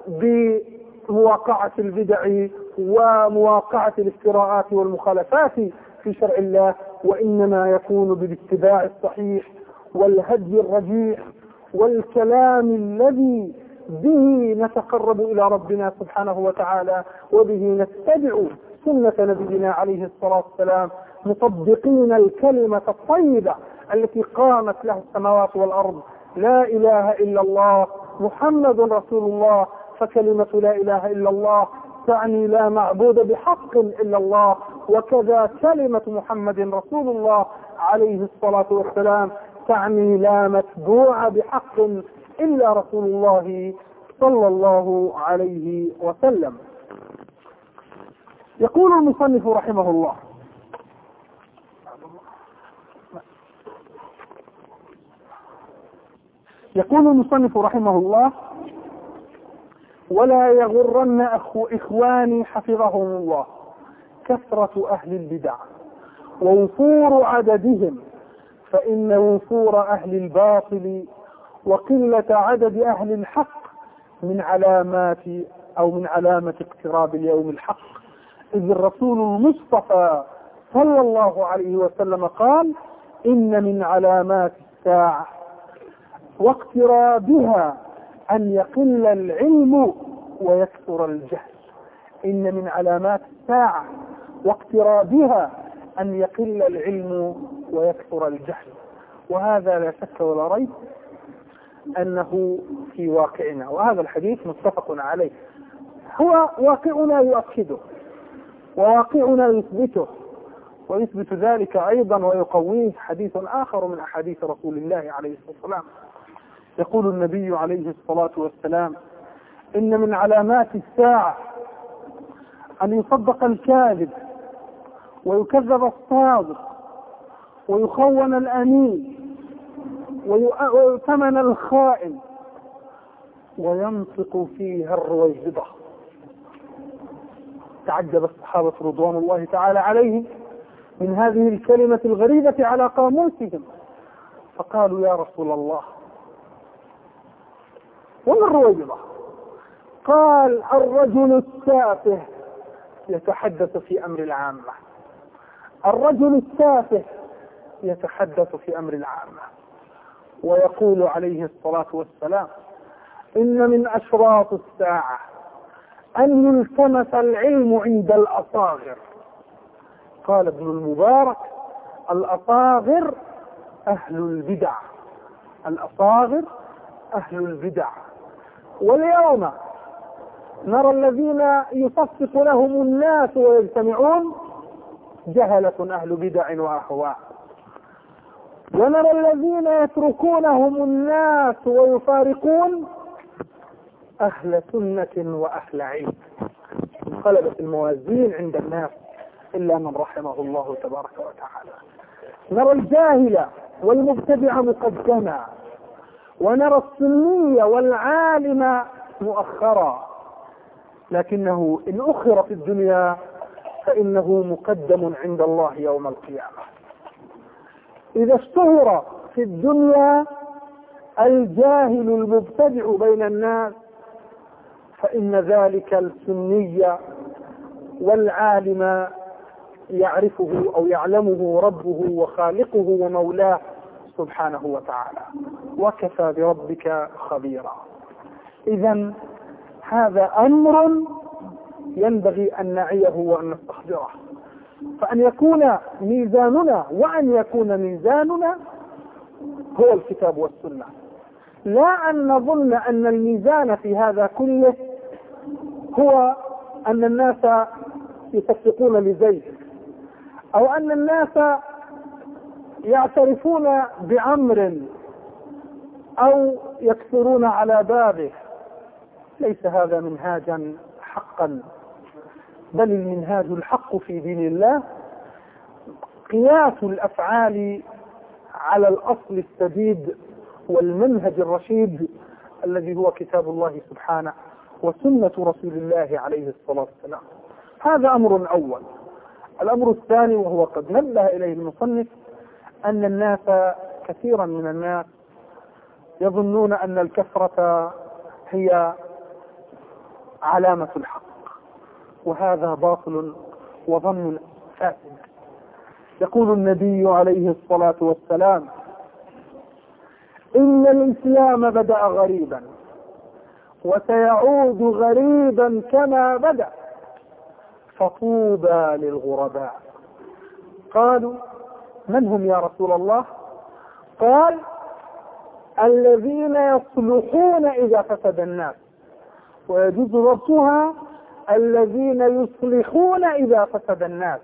بمواقعة البدع ومواقعة الافتراءات والمخالفات في شرع الله، وإنما يكون بالاتباع الصحيح والهدي الرجيح والكلام الذي به نتقرب إلى ربنا سبحانه وتعالى، وبه نتبع سنة نبينا عليه الصلاة والسلام، مطبقين الكلمة الطيبة التي قامت له السماوات والأرض: لا إله إلا الله محمد رسول الله. فكلمة لا إله إلا الله تعني لا معبود بحق إلا الله، وكذا كلمة محمد رسول الله عليه الصلاة والسلام تعني لا متبوع بحق إلا رسول الله صلى الله عليه وسلم. يقول المصنف رحمه الله: يقول المصنف رحمه الله: ولا يغرن أخو إخواني حفظهم الله كثرة أهل البدع ووفور عددهم، فإن وفور أهل الباطل وقلة عدد أهل الحق من علامات أو من علامة اقتراب اليوم الحق. إذ الرسول المصطفى صلى الله عليه وسلم قال: إن من علامات الساعة واقترابها أن يقل العلم ويكثر الجهل. إن من علامات الساعة واقترابها أن يقل العلم ويكثر الجهل. وهذا لا شك ولا ريب أنه في واقعنا، وهذا الحديث متفق عليه، هو واقعنا يؤكده وواقعنا يثبته، ويثبت ذلك أيضا ويقويه حديث آخر من أحاديث رسول الله عليه الصلاة والسلام. يقول النبي عليه الصلاة والسلام: إن من علامات الساعة أن يصدق الكاذب ويكذب الصادق ويخون الأمين ويؤتمن الخائن وينطق فيها الرويبضة. تعجب الصحابة رضوان الله تعالى عليهم من هذه الكلمة الغريبة على قاموسهم، فقالوا: يا رسول الله، وما الرويبضة؟ قال: الرجل التافه يتحدث في أمر العامة. الرجل التافه يتحدث في أمر العامة. ويقول عليه الصلاة والسلام: إن من أشراط الساعة أن يلتمس العلم عند الأصاغر. قال ابن المبارك: الأصاغر أهل البدع. الأصاغر أهل البدع. واليوم نرى الذين يصفق لهم الناس ويجتمعون جهلة أهل بدع وأهواء، ونرى الذين يتركونهم الناس ويفارقون أهل سنة وأهل علم. انقلبت الموازين عند الناس إلا من رحمه الله تبارك وتعالى. نرى الجاهل والمبتدع مقدما، ونرى السني والعالم مؤخرا، لكنه إن أخر في الدنيا فإنه مقدم عند الله يوم القيامة. إذا اشتهر في الدنيا الجاهل المبتدع بين الناس فإن ذلك السني والعالم يعرفه أو يعلمه ربه وخالقه ومولاه سبحانه وتعالى، وكفى بربك خبيرا. إذن هذا أمر ينبغي أن نعيه وأن نستحضره، فأن يكون ميزاننا وأن يكون ميزاننا هو الكتاب والسنة، لا أن نظن أن الميزان في هذا كله هو أن الناس يصفقون لزيد، أو أن الناس يعترفون بعمر أو يكثرون على بابه. ليس هذا منهاجا حقا، بل المنهاج الحق في دين الله قياس الأفعال على الأصل السديد والمنهج الرشيد الذي هو كتاب الله سبحانه وسنة رسول الله عليه الصلاة والسلام. هذا أمر أول. الأمر الثاني وهو قد نبه إليه المصنف أن الناس كثيرا من الناس يظنون أن الكثرة هي علامة الحق، وهذا باطل وظن فاسد. يقول النبي عليه الصلاة والسلام: إن الإسلام بدأ غريبا وسيعود غريبا كما بدأ، فطوبى للغرباء. قالوا: من هم يا رسول الله؟ قال: الذين يصلحون إذا فسد الناس، ويجوز ضبطها الذين يصلحون إذا فسد الناس،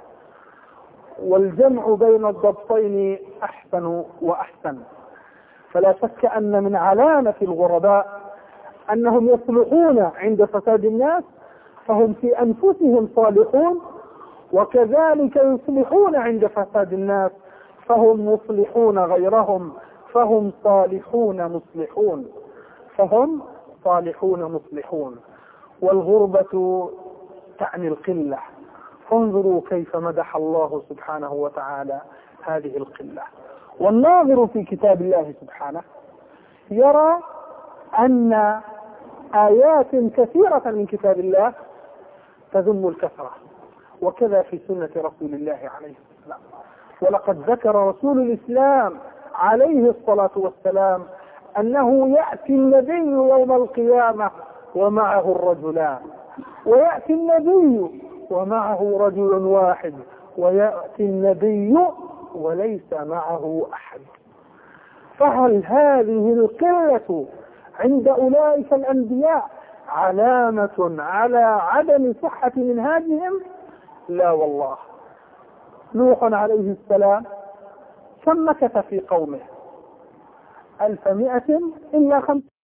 والجمع بين الضبطين أحسن وأحسن. فلا شك أن من علامة الغرباء أنهم يصلحون عند فساد الناس، فهم في أنفسهم صالحون، وكذلك يصلحون عند فساد الناس فهم مصلحون غيرهم، فهم صالحون مصلحون فهم صالحون مصلحون. والغربة تعني القلة، فانظروا كيف مدح الله سبحانه وتعالى هذه القلة. والناظر في كتاب الله سبحانه يرى أن آيات كثيرة من كتاب الله تذم الكثرة، وكذا في سنة رسول الله عليه السلام. ولقد ذكر رسول الإسلام عليه الصلاة والسلام أنه يأتي النبي يوم القيامة ومعه الرجلان، ويأتي النبي ومعه رجل واحد، ويأتي النبي وليس معه أحد. فهل هذه القلة عند أولئك الأنبياء علامة على عدم صحة منهاجهم؟ لا والله. نوح عليه السلام كم مكث في قومه؟ ألف مئة إلا خمس